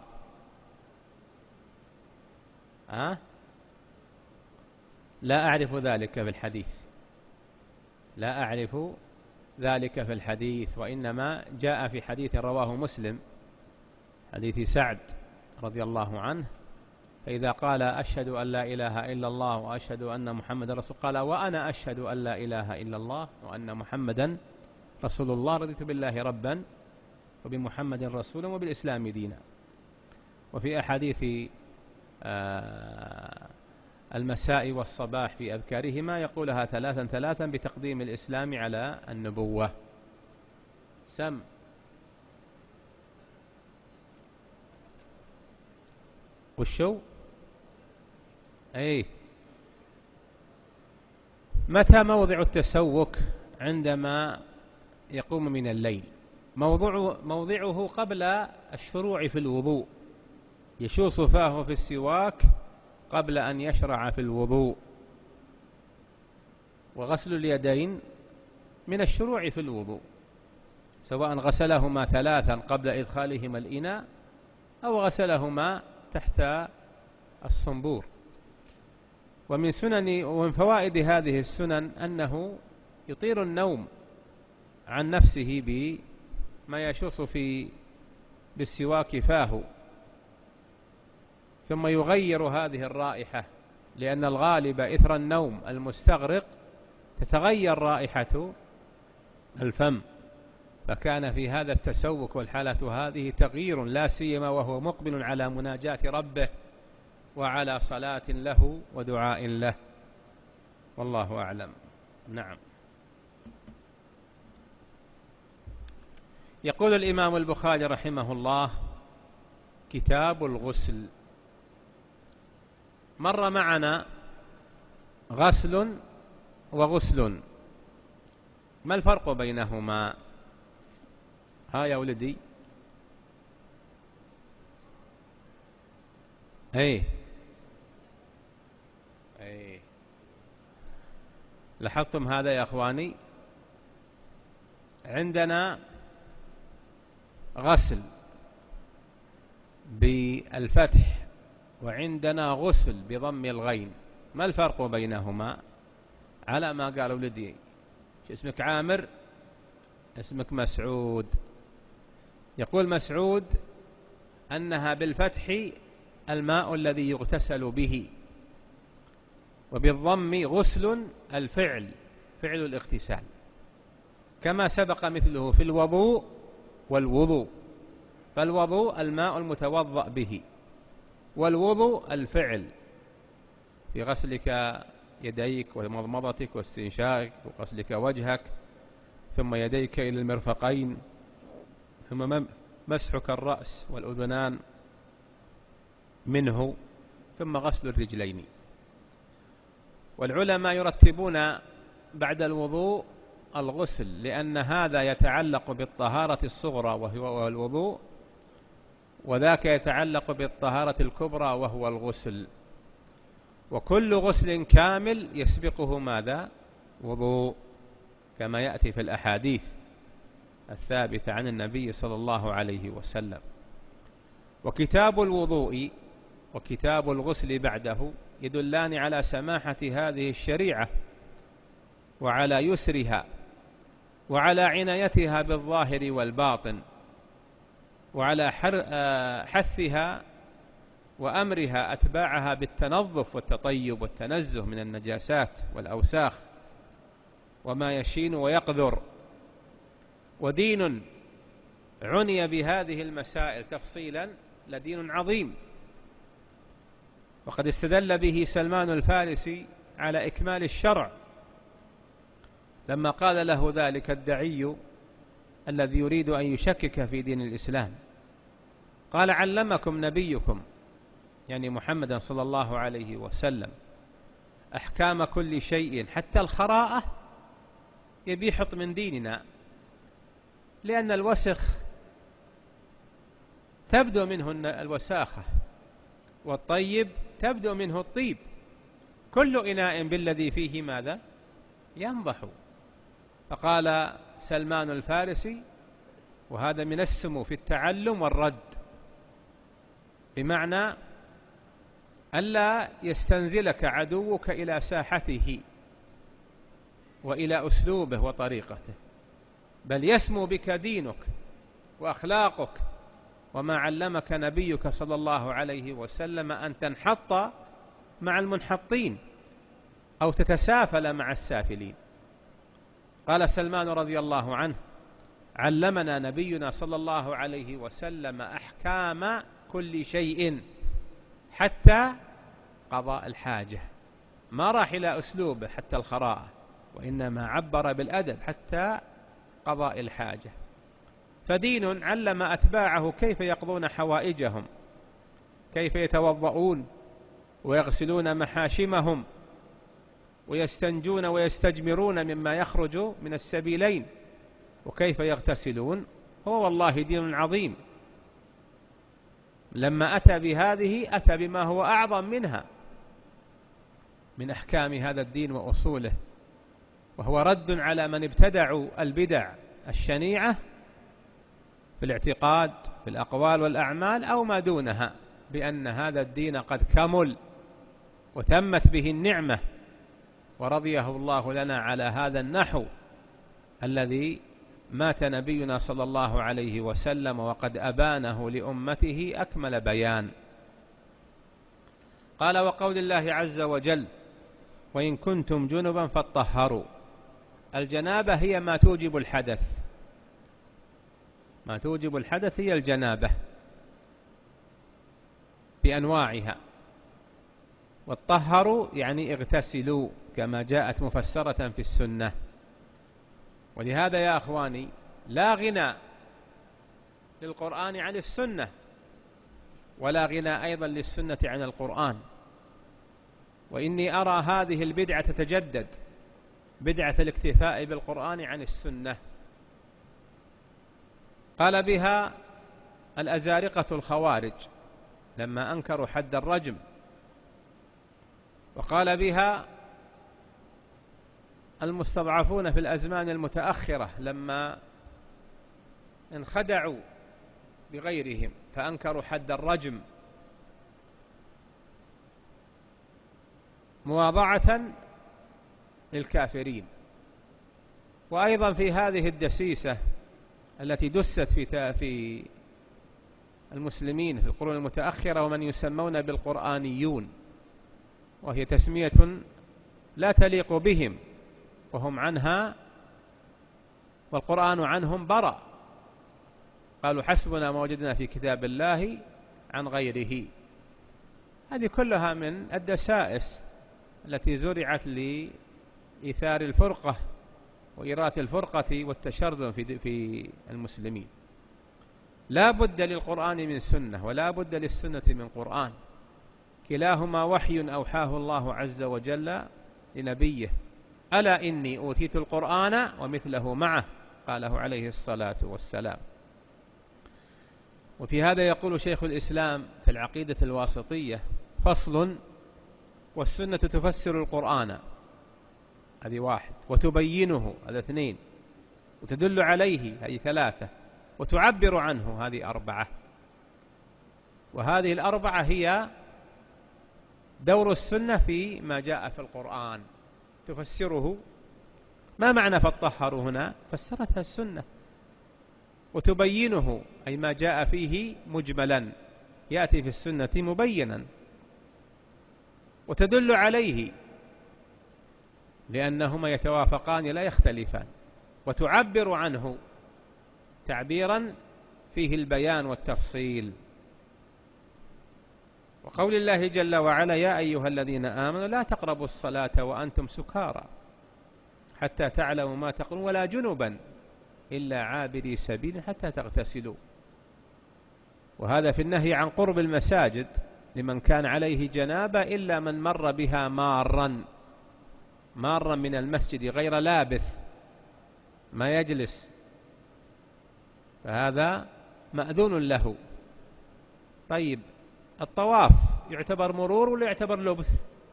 أه؟ لا أعرف ذلك بالحديث. لا أعرف ذلك في الحديث، وإنما جاء في حديث رواه مسلم، حديث سعد رضي الله عنه، فإذا قال أشهد أن لا إله إلا الله وأشهد أن محمد رسول، قال وأنا أشهد أن لا إله إلا الله وأن محمدا رسول الله، رضيت بالله ربا وبمحمد رسولا وبالإسلام دينا. وفي أحاديث المساء والصباح في أذكارهما يقولها ثلاثا ثلاثا بتقديم الإسلام على النبوة. سم والشو أي متى موضع التسوك؟ عندما يقوم من الليل. موضوع موضعه قبل الشروع في الوضوء، يشوص فاه في السواك قبل أن يشرع في الوضوء. وغسل اليدين من الشروع في الوضوء، سواء غسلهما ثلاثا قبل إدخالهما الإناء أو غسلهما تحت الصنبور. ومن سنن ومن فوائد هذه السنن أنه يطير النوم عن نفسه بما يشوص في بالسواك فاه، ثم يغير هذه الرائحة، لأن الغالب إثر النوم المستغرق تتغير رائحة الفم، فكان في هذا التسوك والحالة هذه تغيير، لا سيما وهو مقبل على مناجاة ربه وعلى صلاة له ودعاء له، والله أعلم. نعم. يقول الإمام البخاري رحمه الله: كتاب الغسل. مر معنا غسل وغسل، ما الفرق بينهما؟ ها يا ولدي؟ ايه ايه لاحظتم هذا يا اخواني؟ عندنا غسل بالفتح وعندنا غسل بضم الغين، ما الفرق بينهما؟ على ما قال ولدي. شو اسمك؟ عامر. اسمك مسعود. يقول مسعود أنها بالفتح الماء الذي يغتسل به، وبالضم غسل الفعل، فعل الاغتسال، كما سبق مثله في الوضوء والوضوء. فالوضوء الماء المتوضأ به، والوضوء الفعل في غسلك يديك ومضمضتك واستنشاقك وغسلك وجهك، ثم يديك إلى المرفقين، ثم مسحك الرأس والأذنان منه، ثم غسل الرجلين. والعلماء يرتبون بعد الوضوء الغسل، لأن هذا يتعلق بالطهارة الصغرى وهو الوضوء، وذاك يتعلق بالطهارة الكبرى وهو الغسل. وكل غسل كامل يسبقه ماذا؟ وضوء، كما يأتي في الأحاديث الثابتة عن النبي صلى الله عليه وسلم. وكتاب الوضوء وكتاب الغسل بعده يدلان على سماحة هذه الشريعة، وعلى يسرها، وعلى عنايتها بالظاهر والباطن، وعلى حثها وأمرها أتباعها بالتنظف والتطيب والتنزه من النجاسات والأوساخ وما يشين ويقذر. ودين عني بهذه المسائل تفصيلا لدين عظيم، وقد استدل به سلمان الفارسي على إكمال الشرع لما قال له ذلك الدعي الذي يريد أن يشكك في دين الإسلام، قال: علمكم نبيكم، يعني محمد صلى الله عليه وسلم، أحكام كل شيء حتى الخراءة، يبي يحط من ديننا، لأن الوسخ تبدو منه الوساخة، والطيب تبدو منه الطيب، كل إناء بالذي فيه ماذا؟ ينضح. فقال سلمان الفارسي، وهذا من السمو في التعلم والرد، بمعنى ألا يستنزلك عدوك إلى ساحته، وإلى أسلوبه وطريقته، بل يسمو بك دينك وأخلاقك وما علمك نبيك صلى الله عليه وسلم أن تنحط مع المنحطين أو تتسافل مع السافلين. قال سلمان رضي الله عنه: علمنا نبينا صلى الله عليه وسلم أحكام كل شيء حتى قضاء الحاجة. ما راح إلى أسلوبه حتى الخراءة، وإنما عبر بالأدب حتى قضاء الحاجة. فدين علم أتباعه كيف يقضون حوائجهم، كيف يتوضؤون ويغسلون محاشمهم ويستنجون ويستجمرون مما يخرج من السبيلين، وكيف يغتسلون. هو والله دين عظيم. لما أتى بهذه أتى بما هو أعظم منها من أحكام هذا الدين وأصوله، وهو رد على من ابتدعوا البدع الشنيعة في الاعتقاد في الأقوال والأعمال أو ما دونها، بأن هذا الدين قد كمل وتمت به النعمة ورضيه الله لنا على هذا النحو الذي مات نبينا صلى الله عليه وسلم وقد أبانه لأمته أكمل بيان. قال: وقول الله عز وجل: وإن كنتم جنبا فاطهروا. الجنابة هي ما توجب الحدث، ما توجب الحدث هي الجنابة بأنواعها. والطهروا يعني اغتسلوا كما جاءت مفسرة في السنة. ولهذا يا أخواني لا غنى للقرآن عن السنة، ولا غنى أيضا للسنة عن القرآن. وإني أرى هذه البدعة تتجدد، بدعة الاكتفاء بالقرآن عن السنة. قال بها الأزارقة الخوارج لما أنكروا حد الرجم، وقال بها المستضعفون في الأزمان المتأخرة لما انخدعوا بغيرهم فأنكروا حد الرجم مواضعة للكافرين. وأيضا في هذه الدسيسة التي دست في في المسلمين في القرون المتأخرة ومن يسمون بالقرآنيون، وهي تسمية لا تليق بهم، وهم عنها والقرآن عنهم برأ. قالوا: حسبنا ما وجدنا في كتاب الله عن غيره. هذه كلها من الدسائس التي زرعت لإيثار الفرقة وإيرات الفرقة والتشرذم في المسلمين. لا بد للقرآن من سنة ولا بد للسنة من قرآن، كلاهما وحي أوحاه الله عز وجل لنبيه. ألا إني أوتيت القرآن ومثله معه، قاله عليه الصلاة والسلام. وفي هذا يقول شيخ الإسلام في العقيدة الواسطية: فصل: والسنة تفسر القرآن، هذه واحد، وتبينه، هذا اثنين، وتدل عليه، هذه ثلاثة، وتعبر عنه، هذه أربعة. وهذه الأربعة هي دور السنة في ما جاء في القرآن، تفسره. ما معنى فاطهروا هنا؟ فسرتها السنة. وتبينه أي ما جاء فيه مجملا يأتي في السنة مبينا. وتدل عليه لأنهما يتوافقان لا يختلفان. وتعبر عنه تعبيرا فيه البيان والتفصيل. وقول الله جل وعلا: يا أيها الذين آمنوا لا تقربوا الصلاة وأنتم سكارى حتى تعلموا ما تقولون ولا جنبا إلا عابري سبيل حتى تغتسلوا. وهذا في النهي عن قرب المساجد لمن كان عليه جنابة إلا من مر بها مارا مارا من المسجد غير لابث ما يجلس، فهذا مأذون له. طيب، الطواف يعتبر مرور ولا يعتبر لبث؟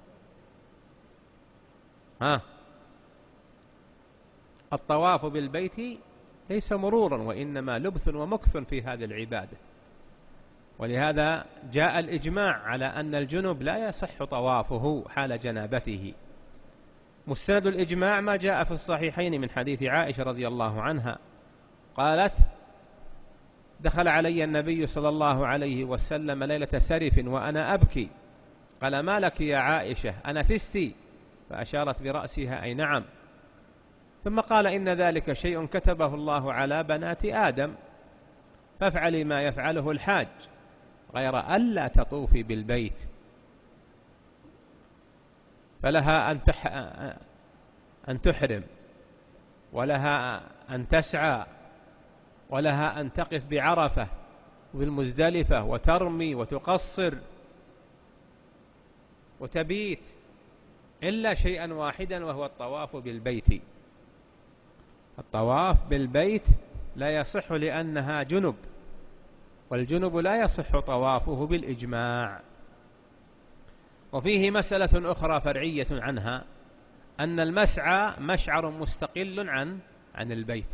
ها، الطواف بالبيت ليس مرورا وإنما لبث ومكث في هذه العبادة. ولهذا جاء الإجماع على أن الجنب لا يصح طوافه حال جنابته، مستند الإجماع ما جاء في الصحيحين من حديث عائشة رضي الله عنها قالت: دخل علي النبي صلى الله عليه وسلم ليلة سرف وأنا أبكي، قال: ما لك يا عائشة أنفستي؟ فأشارت برأسها أي نعم. ثم قال: إن ذلك شيء كتبه الله على بنات آدم، فافعلي ما يفعله الحاج غير ألا تطوفي بالبيت. فلها أن, تح... أن تحرم، ولها أن تسعى، ولها أن تقف بعرفة والمزدلفة وترمي وتقصر وتبيت، إلا شيئا واحدا وهو الطواف بالبيت. الطواف بالبيت لا يصح لأنها جنب، والجنب لا يصح طوافه بالإجماع. وفيه مسألة أخرى فرعية عنها، أن المسعى مشعر مستقل عن عن البيت.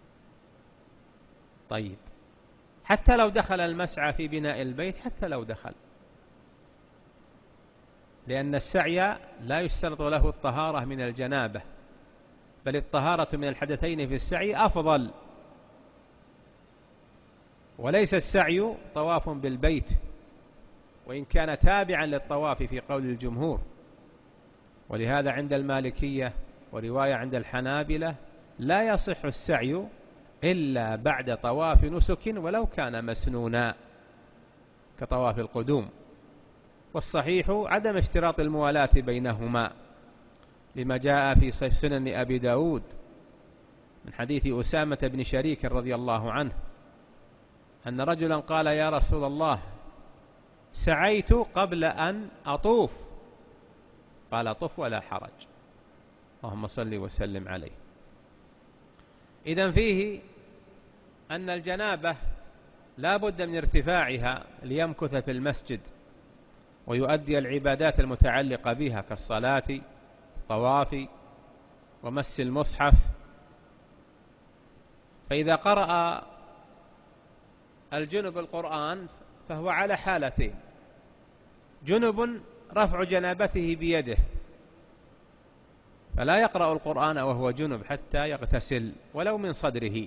طيب، حتى لو دخل المسعى في بناء البيت، حتى لو دخل، لأن السعي لا يشترط له الطهارة من الجنابة، بل الطهارة من الحدثين في السعي أفضل، وليس السعي طواف بالبيت، وإن كان تابعا للطواف في قول الجمهور. ولهذا عند المالكية ورواية عند الحنابلة لا يصح السعي إلا بعد طواف نسك ولو كان مسنونا كطواف القدوم. والصحيح عدم اشتراط الموالاة بينهما، لما جاء في سنن أبي داود من حديث أسامة بن شريك رضي الله عنه أن رجلا قال: يا رسول الله، سعيت قبل أن أطوف. قال: طف ولا حرج. اللهم صل وسلم عليه. إذن فيه أن الجنابة لا بد من ارتفاعها ليمكث في المسجد ويؤدي العبادات المتعلقة بها كالصلاة، الطواف، ومس المصحف. فإذا قرأ الجنب القرآن فهو على حالتين: جنب رفع جنابته بيده، فلا يقرأ القرآن وهو جنب حتى يغتسل ولو من صدره.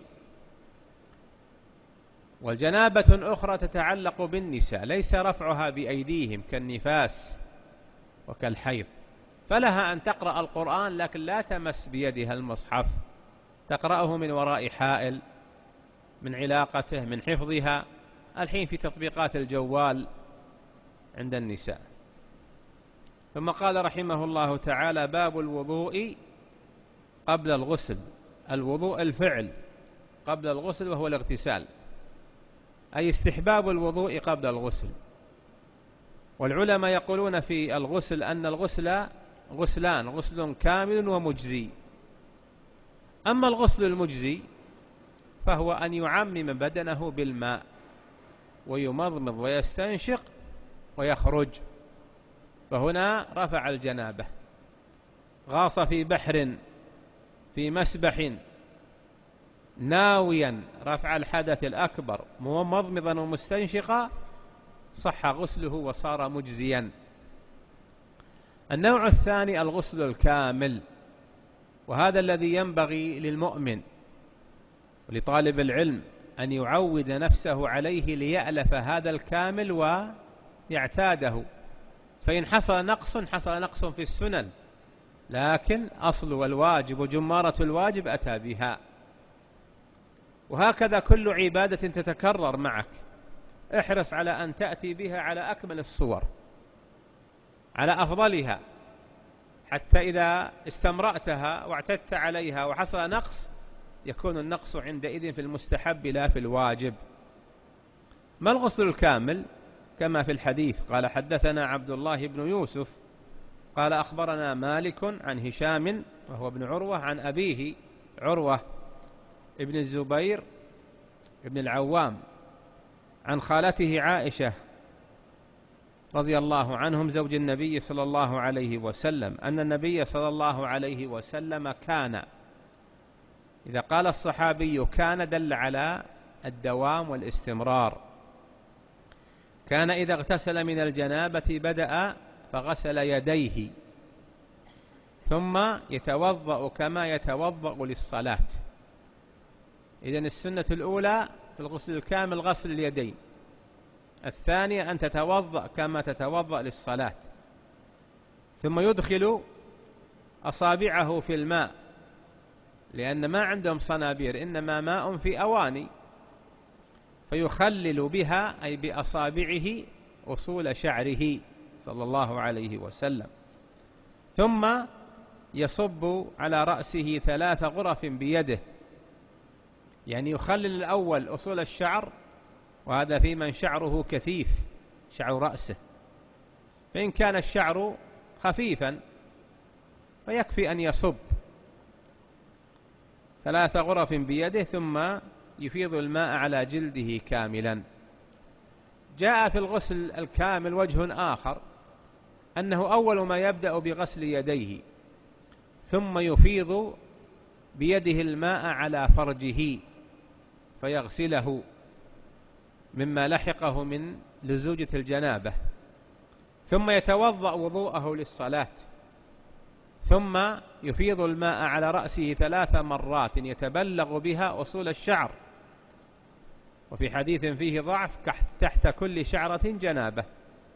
والجنابة أخرى تتعلق بالنساء، ليس رفعها بأيديهم كالنفاس وكالحيض، فلها أن تقرأ القرآن لكن لا تمس بيدها المصحف، تقرأه من وراء حائل، من علاقته، من حفظها. الحين في تطبيقات الجوال عند النساء. ثم قال رحمه الله تعالى: باب الوضوء قبل الغسل. الوضوء الفعل قبل الغسل وهو الاغتسال، أي استحباب الوضوء قبل الغسل. والعلماء يقولون في الغسل أن الغسل غسلان: غسل كامل ومجزي. أما الغسل المجزي فهو أن يعمم بدنه بالماء ويمضمض ويستنشق ويخرج، فهنا رفع الجنابة. غاص في بحر، في مسبح، ناويا رفع الحدث الأكبر مضمضا ومستنشقا، صح غسله وصار مجزيا. النوع الثاني الغسل الكامل، وهذا الذي ينبغي للمؤمن ولطالب العلم أن يعود نفسه عليه ليألف هذا الكامل ويعتاده. فإن حصل نقص حصل نقص في السنن، لكن أصل والواجب وجمارة الواجب أتى بها. وهكذا كل عبادة تتكرر معك احرص على أن تأتي بها على أكمل الصور، على أفضلها، حتى إذا استمرأتها واعتدت عليها وحصل نقص يكون النقص عندئذ في المستحب لا في الواجب. ما الغسل الكامل؟ كما في الحديث قال: حدثنا عبد الله بن يوسف قال: أخبرنا مالك عن هشام وهو ابن عروة عن أبيه عروة ابن الزبير ابن العوام عن خالته عائشة رضي الله عنهم زوج النبي صلى الله عليه وسلم أن النبي صلى الله عليه وسلم كان، إذا قال الصحابي كان دل على الدوام والاستمرار، كان إذا اغتسل من الجنابة بدأ فغسل يديه، ثم يتوضأ كما يتوضأ للصلاة. إذن السنة الأولى في الغسل الكامل غسل اليدين، الثانية أن تتوضأ كما تتوضأ للصلاة، ثم يدخل أصابعه في الماء، لأن ما عندهم صنابير إنما ماء في أواني، فيخلل بها أي بأصابعه أصول شعره صلى الله عليه وسلم، ثم يصب على رأسه ثلاث غرف بيده، يعني يخلل الأول أصول الشعر، وهذا في من شعره كثيف شعر رأسه، فإن كان الشعر خفيفا فيكفي أن يصب ثلاث غرف بيده ثم يفيض الماء على جلده كاملا. جاء في الغسل الكامل وجه آخر، أنه أول ما يبدأ بغسل يديه ثم يفيض بيده الماء على فرجه فيغسله مما لحقه من لزوجة الجنابة، ثم يتوضأ وضوءه للصلاة، ثم يفيض الماء على رأسه ثلاث مرات يتبلغ بها أصول الشعر، وفي حديث فيه ضعف تحت كل شعرة جنابة،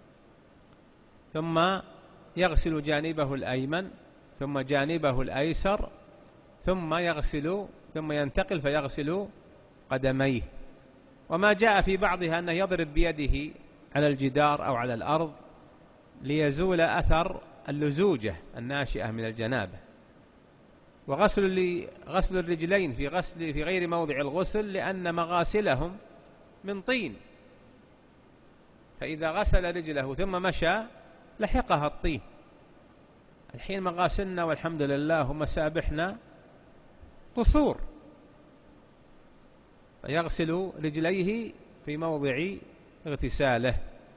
ثم يغسل جانبه الأيمن ثم جانبه الأيسر، ثم يغسل ثم ينتقل فيغسل قدميه. وما جاء في بعضها أنه يضرب بيده على الجدار أو على الأرض ليزول أثر اللزوجة الناشئة من الجنابة. وغسل غسل الرجلين في غسل في غير موضع الغسل لأن مغاسلهم من طين، فإذا غسل رجله ثم مشى لحقها الطين. الحين مغاسلنا والحمد لله ومسابحنا قصور، فيغسل رجليه في موضع اغتساله.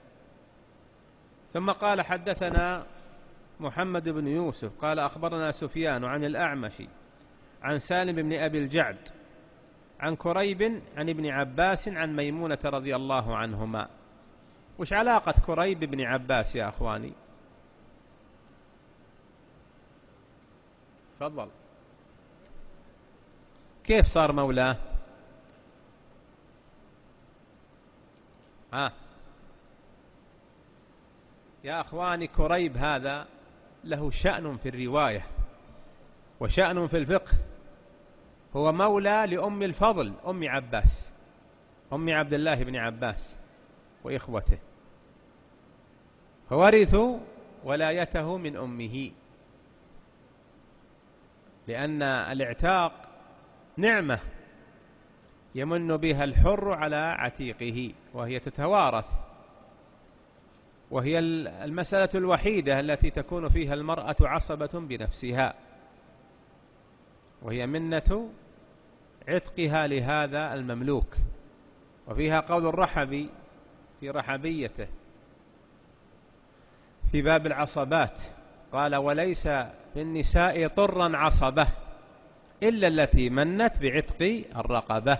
ثم قال حدثنا محمد بن يوسف قال أخبرنا سفيان عن الأعمش عن سالم بن أبي الجعد عن كريب عن ابن عباس عن ميمونة رضي الله عنهما. وش علاقة كريب بن عباس يا أخواني؟ تفضل. كيف صار مولاه؟ ها يا أخواني، كريب هذا له شأن في الرواية وشأن في الفقه. هو مولى لأم الفضل أم عباس أم عبد الله بن عباس وإخوته، فورثوا ولايته من أمه، لأن الاعتاق نعمة يمن بها الحر على عتيقه، وهي تتوارث، وهي المسألة الوحيدة التي تكون فيها المرأة عصبة بنفسها، وهي منة عتقها لهذا المملوك. وفيها قول الرحبي في رحبيته في باب العصبات قال: وليس في النساء طرا عصبة إلا التي منت بعتق الرقبة.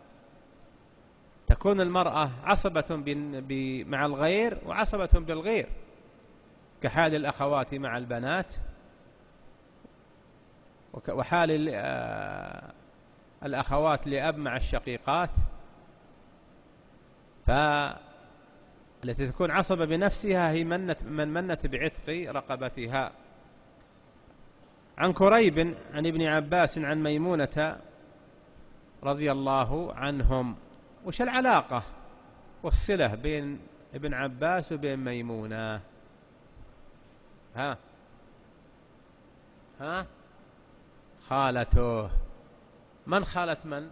تكون المرأة عصبة مع الغير وعصبة بالغير، كحال الأخوات مع البنات، وحال الأخوات لأب مع الشقيقات. فالتي تكون عصبة بنفسها هي منت من منت بعتق رقبتها. عن كريب عن ابن عباس عن ميمونة رضي الله عنهم. وش العلاقة والصلة بين ابن عباس وبين ميمونة؟ ها ها خالته. من خالة من؟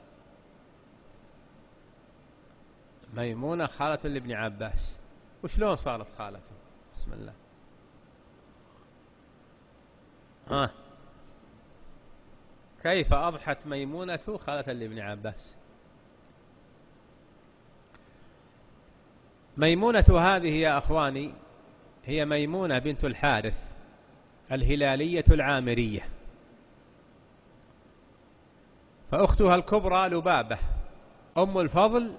ميمونة خالة لابن عباس. وشلون صارت خالته؟ بسم الله. ها كيف أضحت ميمونة خالة لابن عباس؟ ميمونة هذه يا أخواني هي ميمونة بنت الحارث الهلالية العامرية، فأختها الكبرى لبابة أم الفضل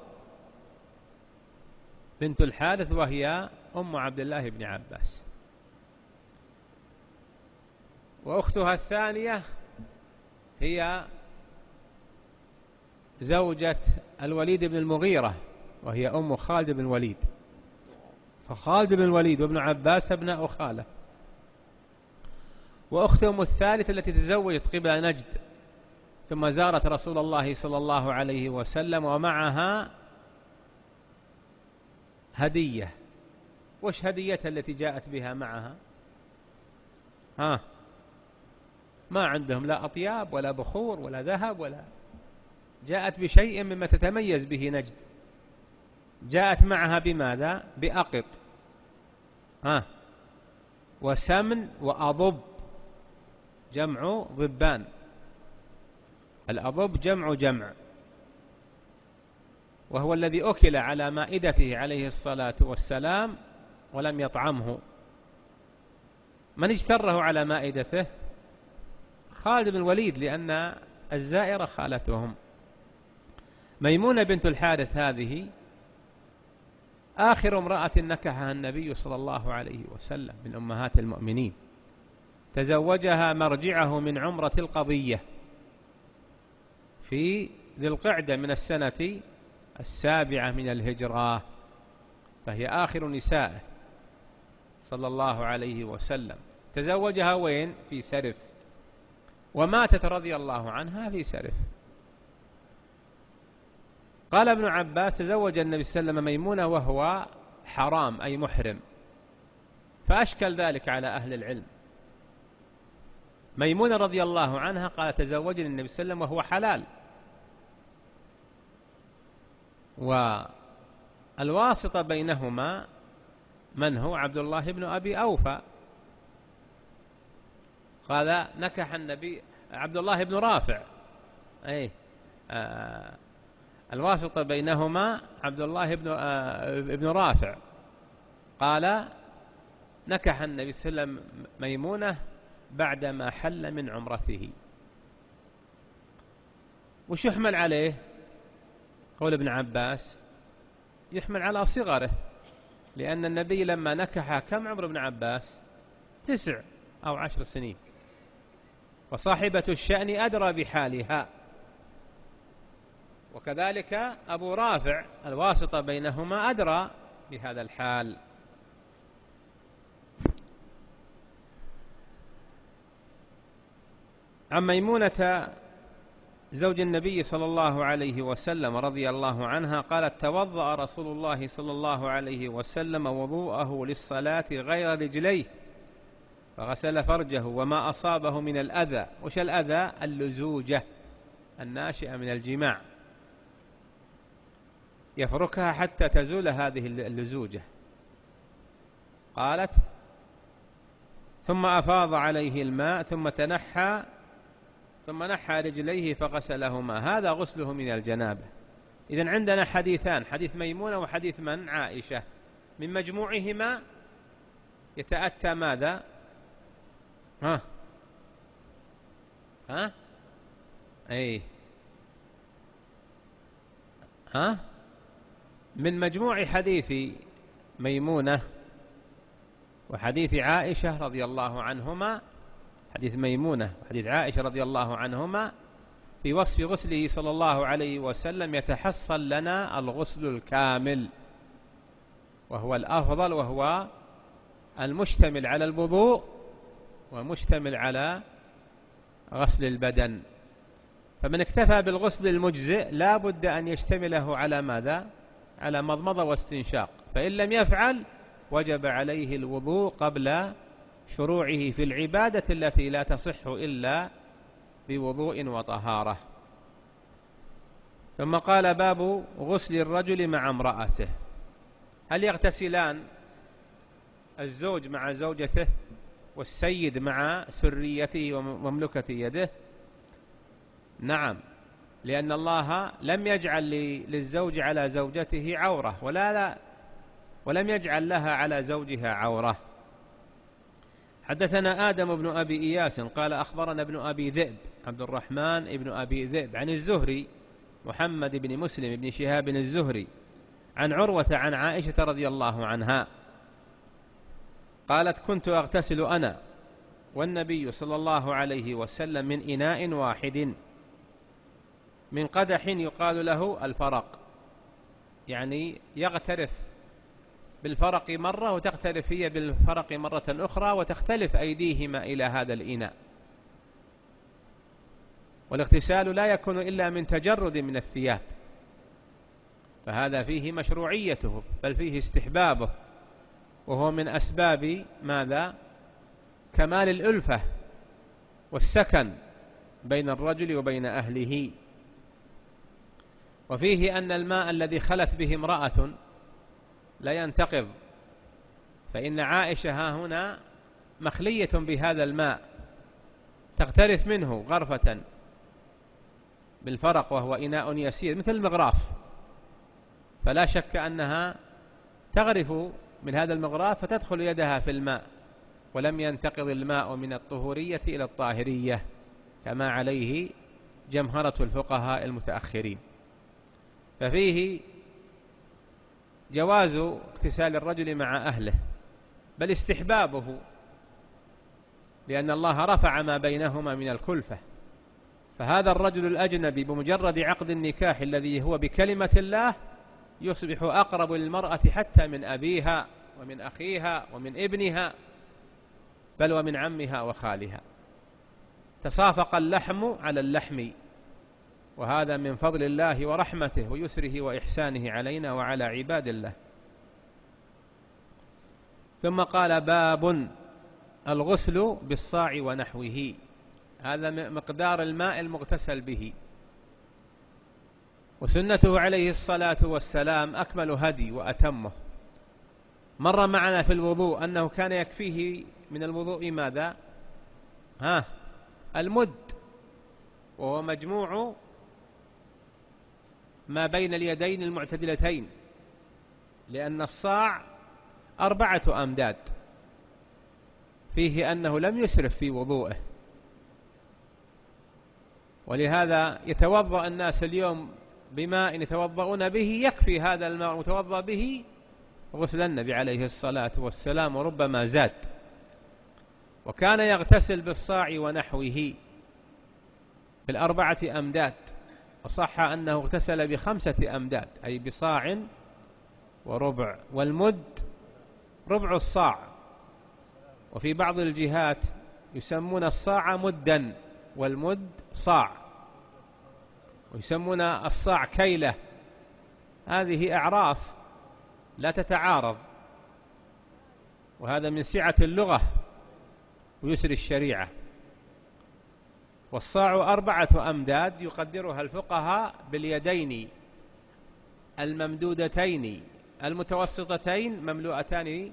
بنت الحارث، وهي أم عبد الله بن عباس. وأختها الثانية هي زوجة الوليد بن المغيرة، وهي أم خالد بن الوليد، فخالد بن الوليد وابن عباس ابناء خالة. وأختهم الثالثة التي تزوجت قبل نجد ثم زارت رسول الله صلى الله عليه وسلم ومعها هدية. وش هديتها التي جاءت بها معها؟ ها، ما عندهم لا أطياب ولا بخور ولا ذهب، ولا جاءت بشيء مما تتميز به نجد. جاءت معها بماذا؟ بأقط، ها، وسمن وأضب، جمع ضبان. الأضب جمع جمع، وهو الذي أكل على مائدته عليه الصلاة والسلام ولم يطعمه. من اجتره على مائدته؟ خالد بن الوليد، لأن الزائرة خالتهم. ميمونة بنت الحارث هذه آخر امرأة نكحها النبي صلى الله عليه وسلم من أمهات المؤمنين، تزوجها مرجعه من عمرة القضية في ذي القعدة من السنة السابعة من الهجرة، فهي آخر نسائه صلى الله عليه وسلم. تزوجها وين؟ في سرف، وماتت رضي الله عنها في سرف. قال ابن عباس: تزوج النبي صلى الله عليه وسلم ميمونة وهو حرام أي محرم، فأشكل ذلك على أهل العلم. ميمونة رضي الله عنها قال: تزوجني النبي صلى الله عليه وسلم وهو حلال. والواسطة بينهما من هو؟ عبد الله بن أبي أوفى. قال: نكح النبي عبد الله بن رافع، أي آه الواسطة بينهما عبد الله بن آه ابن رافع. قال: نكح النبي صلى الله عليه وسلم ميمونة بعدما حل من عمرته. وش يحمل عليه؟ قول ابن عباس: يحمل على صغره، لأن النبي لما نكح كم عمر ابن عباس؟ تسع أو عشر سنين، وصاحبة الشأن أدرى بحالها. وكذلك أبو رافع الواسطة بينهما أدرى بهذا الحال. عن ميمونة زوج النبي صلى الله عليه وسلم رضي الله عنها قالت: توضأ رسول الله صلى الله عليه وسلم وضوءه للصلاة غير رجليه، فغسل فرجه وما أصابه من الأذى. وش الأذى؟ اللزوجة الناشئة من الجماع، يفركها حتى تزول هذه اللزوجة. قالت: ثم أفاض عليه الماء ثم تنحى ثم نحى رجليه فغسلهما. هذا غسله من الجنابة. إذن عندنا حديثان، حديث ميمونة وحديث من؟ عائشة. من مجموعهما يتأتى ماذا؟ ها ها أي ها من مجموع حديث ميمونة وحديث عائشة رضي الله عنهما، حديث ميمونة وحديث عائشة رضي الله عنهما، في وصف غسله صلى الله عليه وسلم يتحصل لنا الغسل الكامل، وهو الأفضل، وهو المشتمل على الوضوء ومشتمل على غسل البدن. فمن اكتفى بالغسل المجزئ لا بد أن يشتمله على ماذا؟ على مضمضة واستنشاق. فإن لم يفعل وجب عليه الوضوء قبل شروعه في العبادة التي لا تصح إلا بوضوء وطهارة. ثم قال: باب غسل الرجل مع امرأته. هل يغتسلان الزوج مع زوجته والسيد مع سريته ومملكة يده؟ نعم، لأن الله لم يجعل للزوج على زوجته عورة، ولا لا ولم يجعل لها على زوجها عورة. حدثنا آدم بن أبي إياس قال: أخبرنا ابن أبي ذئب عبد الرحمن ابن أبي ذئب عن الزهري محمد بن مسلم بن شهاب الزهري عن عروة عن عائشة رضي الله عنها قالت: كنت أغتسل أنا والنبي صلى الله عليه وسلم من إناء واحد، من قدح يقال له الفرق، يعني يغترف بالفرق مرة وتغترف هي بالفرق مرة أخرى وتختلف أيديهما إلى هذا الإناء. والاغتسال لا يكون إلا من تجرد من الثياب، فهذا فيه مشروعيته بل فيه استحبابه، وهو من أسباب ماذا؟ كمال الألفة والسكن بين الرجل وبين أهله. وفيه أن الماء الذي خلت به امرأة لا ينتقض، فإن عائشة ها هنا مخلية بهذا الماء تغترف منه غرفة بالفرق وهو إناء يسير مثل المغراف، فلا شك أنها تغرف من هذا المغراف فتدخل يدها في الماء، ولم ينتقض الماء من الطهورية إلى الطاهرية كما عليه جمهرة الفقهاء المتأخرين. ففيه جواز اغتسال الرجل مع أهله بل استحبابه، لأن الله رفع ما بينهما من الكلفة، فهذا الرجل الأجنبي بمجرد عقد النكاح الذي هو بكلمة الله يصبح أقرب للمرأة حتى من أبيها ومن أخيها ومن ابنها بل ومن عمها وخالها، تصافق اللحم على اللحم، وهذا من فضل الله ورحمته ويسره وإحسانه علينا وعلى عباد الله. ثم قال: باب الغسل بالصاع ونحوه، هذا مقدار الماء المغتسل به. وسنته عليه الصلاة والسلام أكمل هدي وأتمه. مر معنا في الوضوء أنه كان يكفيه من الوضوء ماذا؟ ها المد، وهو مجموع ما بين اليدين المعتدلتين، لأن الصاع أربعة أمداد، فيه أنه لم يسرف في وضوءه، ولهذا يتوضأ الناس اليوم بماء يتوضؤون به يكفي هذا الماء المتوضأ به غسل النبي عليه الصلاة والسلام، وربما زاد. وكان يغتسل بالصاع ونحوه بالأربعة أمداد، وصح أنه اغتسل بخمسة أمداد أي بصاع وربع، والمد ربع الصاع. وفي بعض الجهات يسمون الصاع مدا والمد صاع، ويسمون الصاع كيلة. هذه أعراف لا تتعارض، وهذا من سعة اللغة ويسر الشريعة. والصاع أربعة أمداد يقدرها الفقهاء باليدين الممدودتين المتوسطتين مملوءتان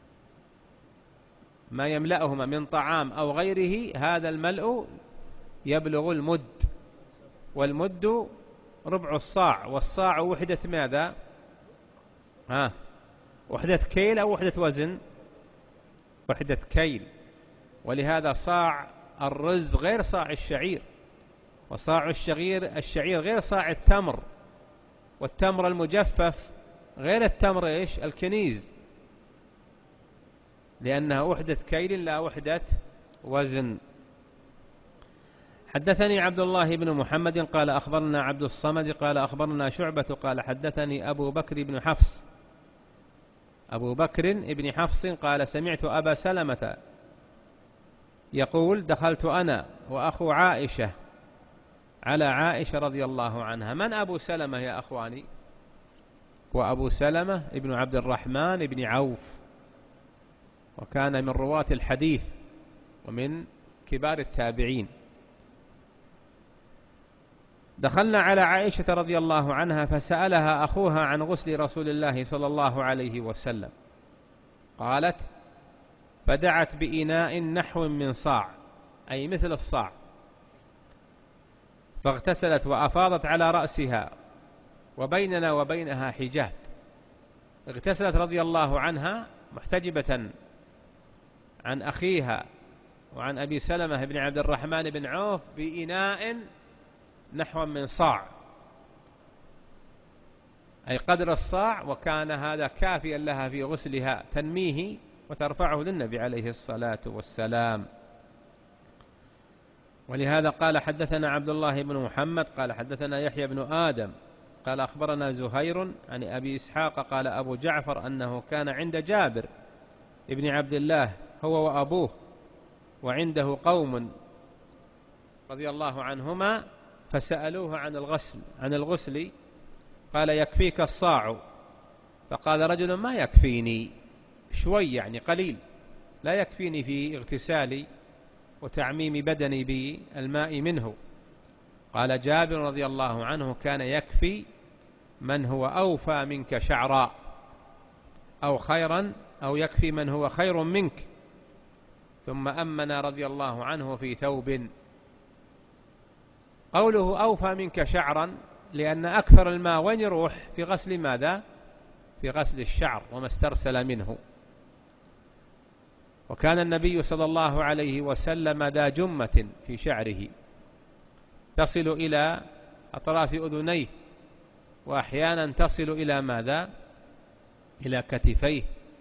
ما يملأهما من طعام أو غيره، هذا الملء يبلغ المد، والمد ربع الصاع، والصاع وحدة ماذا؟ ها وحدة كيل أو وحدة وزن؟ وحدة كيل. ولهذا صاع الرز غير صاع الشعير، وصاع الشعير الشعير غير صاع التمر، والتمر المجفف غير التمر إيش الكنيز، لأنها وحدة كيل لا وحدة وزن. حدثني عبد الله بن محمد قال أخبرنا عبد الصمد قال أخبرنا شعبة قال حدثني أبو بكر بن حفص أبو بكر بن حفص قال سمعت أبا سلمة يقول دخلت أنا وأخو عائشة على عائشة رضي الله عنها. من أبو سلمة يا أخواني؟ وأبو سلمة ابن عبد الرحمن بن عوف، وكان من رواة الحديث ومن كبار التابعين. دخلنا على عائشة رضي الله عنها فسألها أخوها عن غسل رسول الله صلى الله عليه وسلم، قالت فدعت بإناء نحو من صاع أي مثل الصاع، فاغتسلت وأفاضت على رأسها وبيننا وبينها حجاب. اغتسلت رضي الله عنها محتجبة عن أخيها وعن أبي سلمة بن عبد الرحمن بن عوف بإناء نحو من صاع أي قدر الصاع، وكان هذا كافيا لها في غسلها تنميه وترفعه للنبي عليه الصلاة والسلام. ولهذا قال حدثنا عبد الله بن محمد قال حدثنا يحيى بن آدم قال أخبرنا زهير عن أبي إسحاق قال أبو جعفر أنه كان عند جابر ابن عبد الله هو وأبوه وعنده قوم رضي الله عنهما فسألوه عن الغسل عن الغسل قال يكفيك الصاع، فقال رجل ما يكفيني، شوي يعني قليل، لا يكفيني في اغتسالي وتعميم بدني بالماء منه. قال جابر رضي الله عنه كان يكفي من هو أوفى منك شعرا أو خيرا أو يكفي من هو خير منك. ثم أمنا رضي الله عنه في ثوب. قوله أوفى منك شعرا لأن أكثر الماء وين يروح؟ في غسل ماذا؟ في غسل الشعر وما استرسل منه. وكان النبي صلى الله عليه وسلم ذا جمة في شعره تصل إلى أطراف أذنيه، وأحيانا تصل إلى ماذا؟ إلى كتفيه،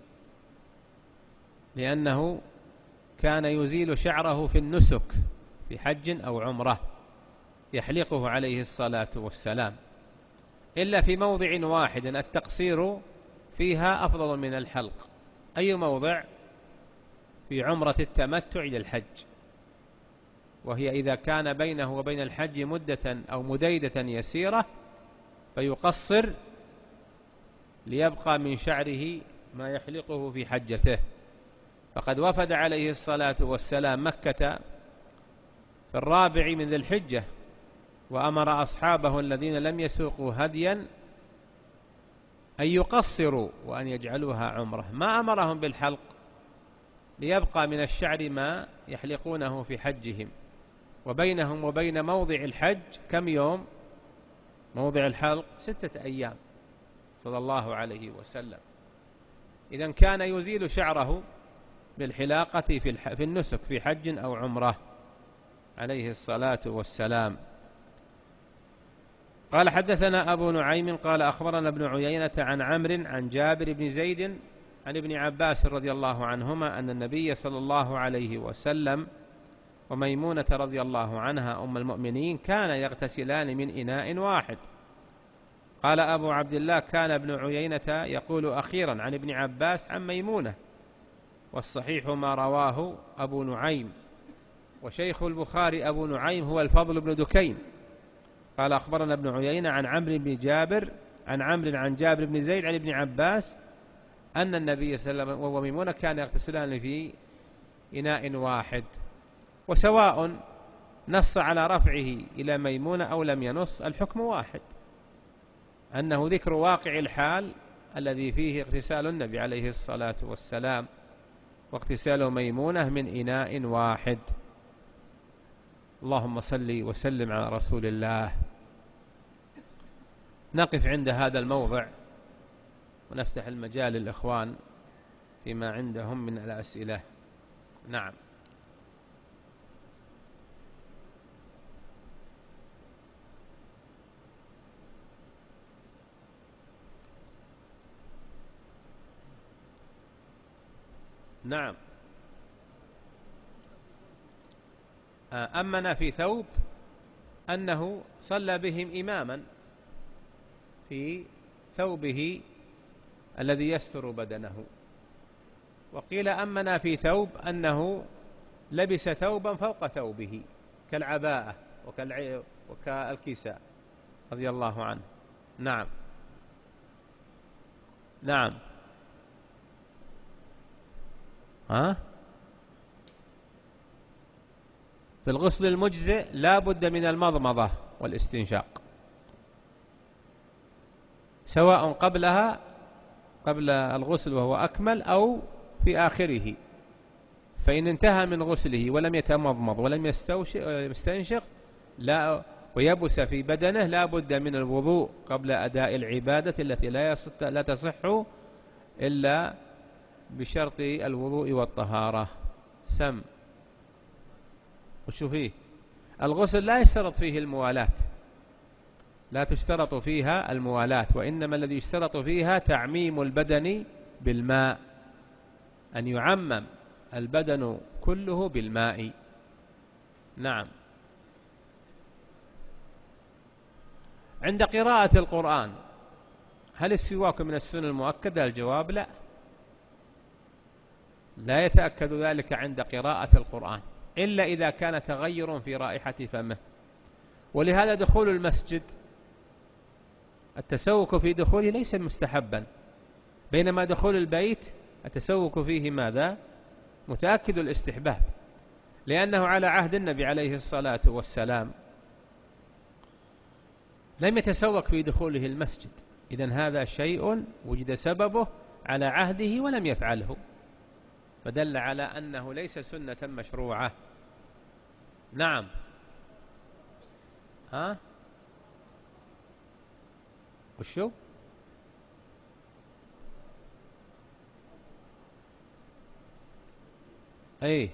لأنه كان يزيل شعره في النسك في حج أو عمره يحلقه عليه الصلاة والسلام، إلا في موضع واحد التقصير فيها أفضل من الحلق. أي موضع؟ في عمرة التمتع للحج، وهي إذا كان بينه وبين الحج مدة أو مديدة يسيرة فيقصر ليبقى من شعره ما يحلقه في حجته. فقد وفد عليه الصلاة والسلام مكة في الرابع من ذي الحجة، وأمر أصحابه الذين لم يسوقوا هديا أن يقصروا وأن يجعلوها عمرة، ما أمرهم بالحلق ليبقى من الشعر ما يحلقونه في حجهم. وبينهم وبين موضع الحج كم يوم؟ موضع الحلق ستة أيام صلى الله عليه وسلم. إذن كان يزيل شعره بالحلاقة في النسك في حج أو عمره عليه الصلاة والسلام. قال حدثنا أبو نعيم قال أخبرنا ابن عيينة عن عمرو عن جابر بن زيد عن ابن عباس رضي الله عنهما أن النبي صلى الله عليه وسلم وميمونة رضي الله عنها أم المؤمنين كان يغتسلان من إناء واحد. قال أبو عبد الله كان ابن عيينة يقول أخيرا عن ابن عباس عن ميمونة، والصحيح ما رواه أبو نعيم، وشيخ البخاري أبو نعيم هو الفضل بن دكين. قال أخبرنا ابن عيينة عن عمرو بن جابر عن عمرو عن جابر بن زيد عن ابن عباس أن النبي صلى الله عليه وسلم وميمونة كان يغتسلان في إناء واحد. وسواء نص على رفعه إلى ميمونة أو لم ينص الحكم واحد، أنه ذكر واقع الحال الذي فيه اغتسال النبي عليه الصلاة والسلام واغتسال ميمونة من إناء واحد. اللهم صل وسلم على رسول الله. نقف عند هذا الموضع ونفتح المجال للإخوان فيما عندهم من الأسئلة. نعم. نعم. أمنا في ثوب أنه صلى بهم إماما في ثوبه الذي يستر بدنه، وقيل أمنا في ثوب أنه لبس ثوبا فوق ثوبه كالعباءة وكالكساء رضي الله عنه. نعم. نعم. ها؟ في الغسل المجزئ لا بد من المضمضة والاستنشاق، سواء قبلها قبل الغسل وهو أكمل أو في آخره. فإن انتهى من غسله ولم يتمضمض ولم يستنشق لا ويبس في بدنه لا بد من الوضوء قبل أداء العبادة التي لا تصح إلا بشرط الوضوء والطهارة. سم وشو فيه؟ الغسل لا يشترط فيه الموالاة، لا تشترط فيها الموالاة، وإنما الذي يشترط فيها تعميم البدن بالماء، أن يعمم البدن كله بالماء. نعم. عند قراءة القرآن هل السواك من السنة المؤكدة؟ الجواب لا، لا يتأكد ذلك عند قراءة القرآن إلا إذا كان تغير في رائحة فمه. ولهذا دخول المسجد التسوك في دخوله ليس مستحبا، بينما دخول البيت التسوك فيه ماذا؟ متأكد الاستحباب، لأنه على عهد النبي عليه الصلاة والسلام لم يتسوك في دخوله المسجد، إذن هذا شيء وجد سببه على عهده ولم يفعله، فدل على أنه ليس سنة مشروعة. نعم. ها وشو؟ أي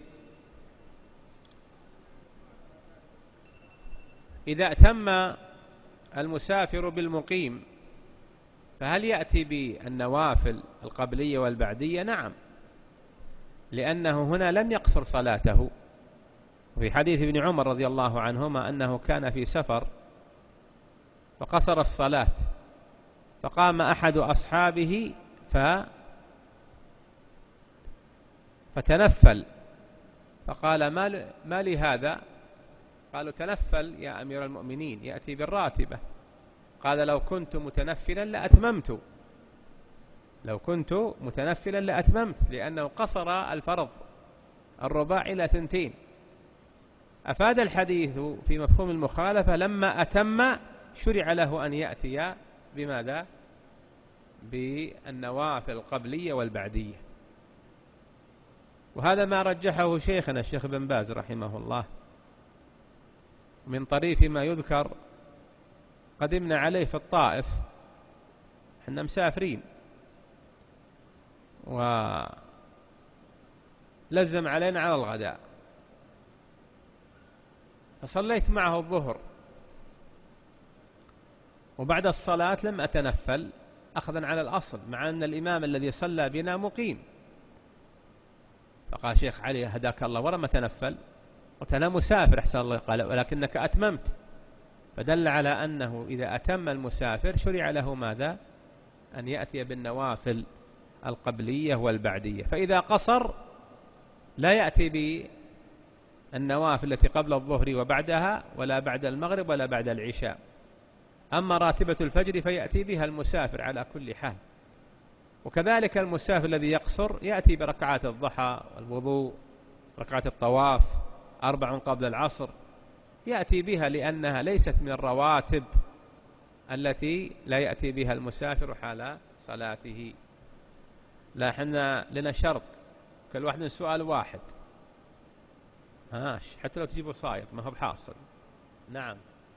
إذا أتم المسافر بالمقيم فهل يأتي بالنوافل القبلية والبعدية؟ نعم، لأنه هنا لم يقصر صلاته. في حديث ابن عمر رضي الله عنهما أنه كان في سفر فقصر الصلاة، فقام أحد أصحابه ف فتنفل، فقال ما لي هذا؟ قالوا تنفل يا أمير المؤمنين، يأتي بالراتبة. قال لو كنت متنفلا لأتممت، لو كنت متنفلا لأتممت، لأنه قصر الفرض الرباع إلى ثنتين. أفاد الحديث في مفهوم المخالفة لما أتم شرع له أن يأتي بماذا؟ بالنوافل القبلية والبعدية. وهذا ما رجحه شيخنا الشيخ بن باز رحمه الله من طريف ما يذكر. قدمنا عليه في الطائف، احنا مسافرين، ولزم علينا على الغداء، فصليت معه الظهر، وبعد الصلاة لم أتنفل أخذا على الأصل، مع أن الإمام الذي صلى بنا مقيم. فقال شيخ علي هداك الله ورا ما تنفل؟ قلت أنا مسافر أحسن الله. قال ولكنك أتممت، فدل على أنه إذا أتم المسافر شرع له ماذا؟ أن يأتي بالنوافل القبلية والبعدية. فإذا قصر لا يأتي بالنوافل التي قبل الظهر وبعدها، ولا بعد المغرب ولا بعد العشاء. أما راتبة الفجر فيأتي بها المسافر على كل حال. وكذلك المسافر الذي يقصر يأتي بركعات الضحى والوضوء، ركعات الطواف، أربع قبل العصر، يأتي بها لأنها ليست من الرواتب التي لا يأتي بها المسافر حال صلاته. لا، احنا لنا شرط، كل واحد من سؤال واحد، هاش حتى لو تجيبوا صايد ما هو بحاصل. نعم.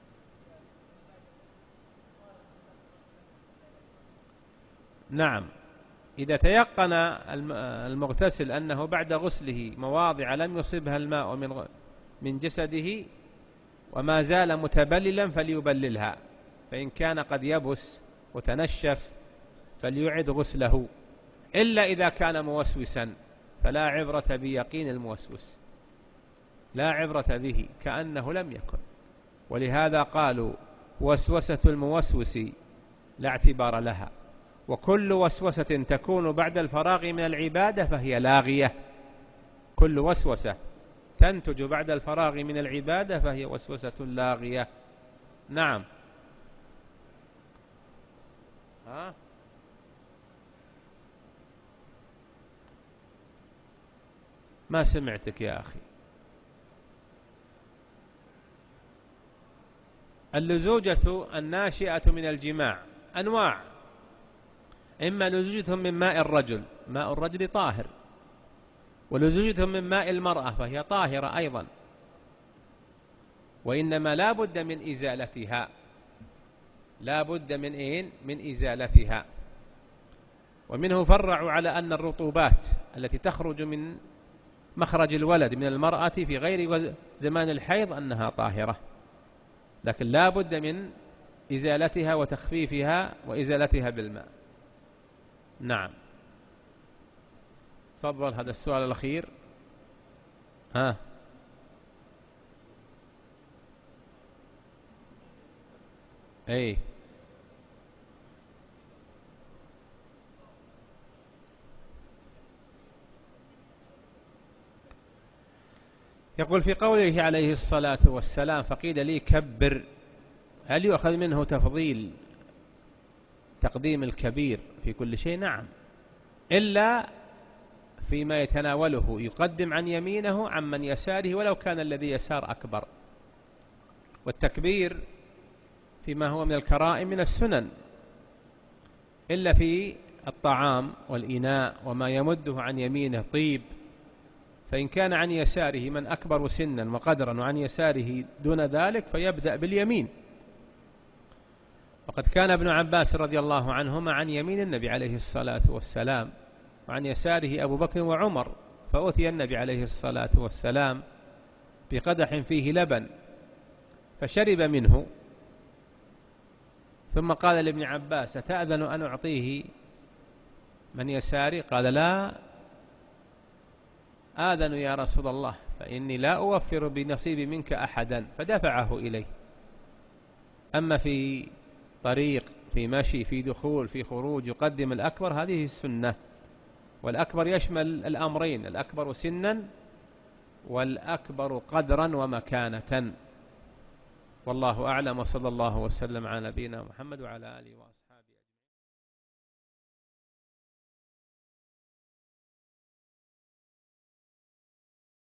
نعم، إذا تيقن المغتسل أنه بعد غسله مواضع لم يصبها الماء من من جسده وما زال متبللا فليبللها، فإن كان قد يبس وتنشف فليعد غسله، إلا إذا كان موسوسا فلا عبرة بيقين الموسوس، لا عبرة به كأنه لم يكن. ولهذا قالوا وسوسة الموسوس لا اعتبار لها، وكل وسوسة تكون بعد الفراغ من العبادة فهي لاغية. كل وسوسة تنتج بعد الفراغ من العبادة فهي وسوسة لاغية. نعم. ها؟ ما سمعتك يا أخي. اللزوجة الناشئة من الجماع أنواع، إما لزوجة من ماء الرجل، ماء الرجل طاهر، ولزوجة من ماء المرأة فهي طاهرة أيضا، وإنما لا بد من إزالتها، لا بد من إيه؟ من إزالتها. ومنه فرعوا على أن الرطوبات التي تخرج من مخرج الولد من المرأة في غير زمان الحيض أنها طاهرة، لكن لا بد من إزالتها وتخفيفها وإزالتها بالماء. نعم. تفضل، هذا السؤال الأخير. ها أي يقول في قوله عليه الصلاة والسلام فقيل لي كبر، هل يؤخذ منه تفضيل تقديم الكبير في كل شيء؟ نعم، إلا فيما يتناوله، يقدم عن يمينه عن من يساره ولو كان الذي يسار أكبر. والتكبير فيما هو من الكرائم من السنن، إلا في الطعام والإناء وما يمده عن يمينه طيب، فإن كان عن يساره من أكبر سنا وقدرا وعن يساره دون ذلك فيبدأ باليمين. وقد كان ابن عباس رضي الله عنهما عن يمين النبي عليه الصلاة والسلام، وعن يساره أبو بكر وعمر، فأتي النبي عليه الصلاة والسلام بقدح فيه لبن فشرب منه، ثم قال لابن عباس أتأذن أن أعطيه من يساري؟ قال لا آذن يا رسول الله، فإني لا أوفر بنصيبي منك أحدا، فدفعه إليه. أما في طريق، في مشي، في دخول، في خروج، يقدم الأكبر، هذه السنة. والأكبر يشمل الأمرين، الأكبر سنا والأكبر قدرا ومكانة. والله أعلم، وصلى الله وسلم على نبينا محمد وعلى آله وصحبه.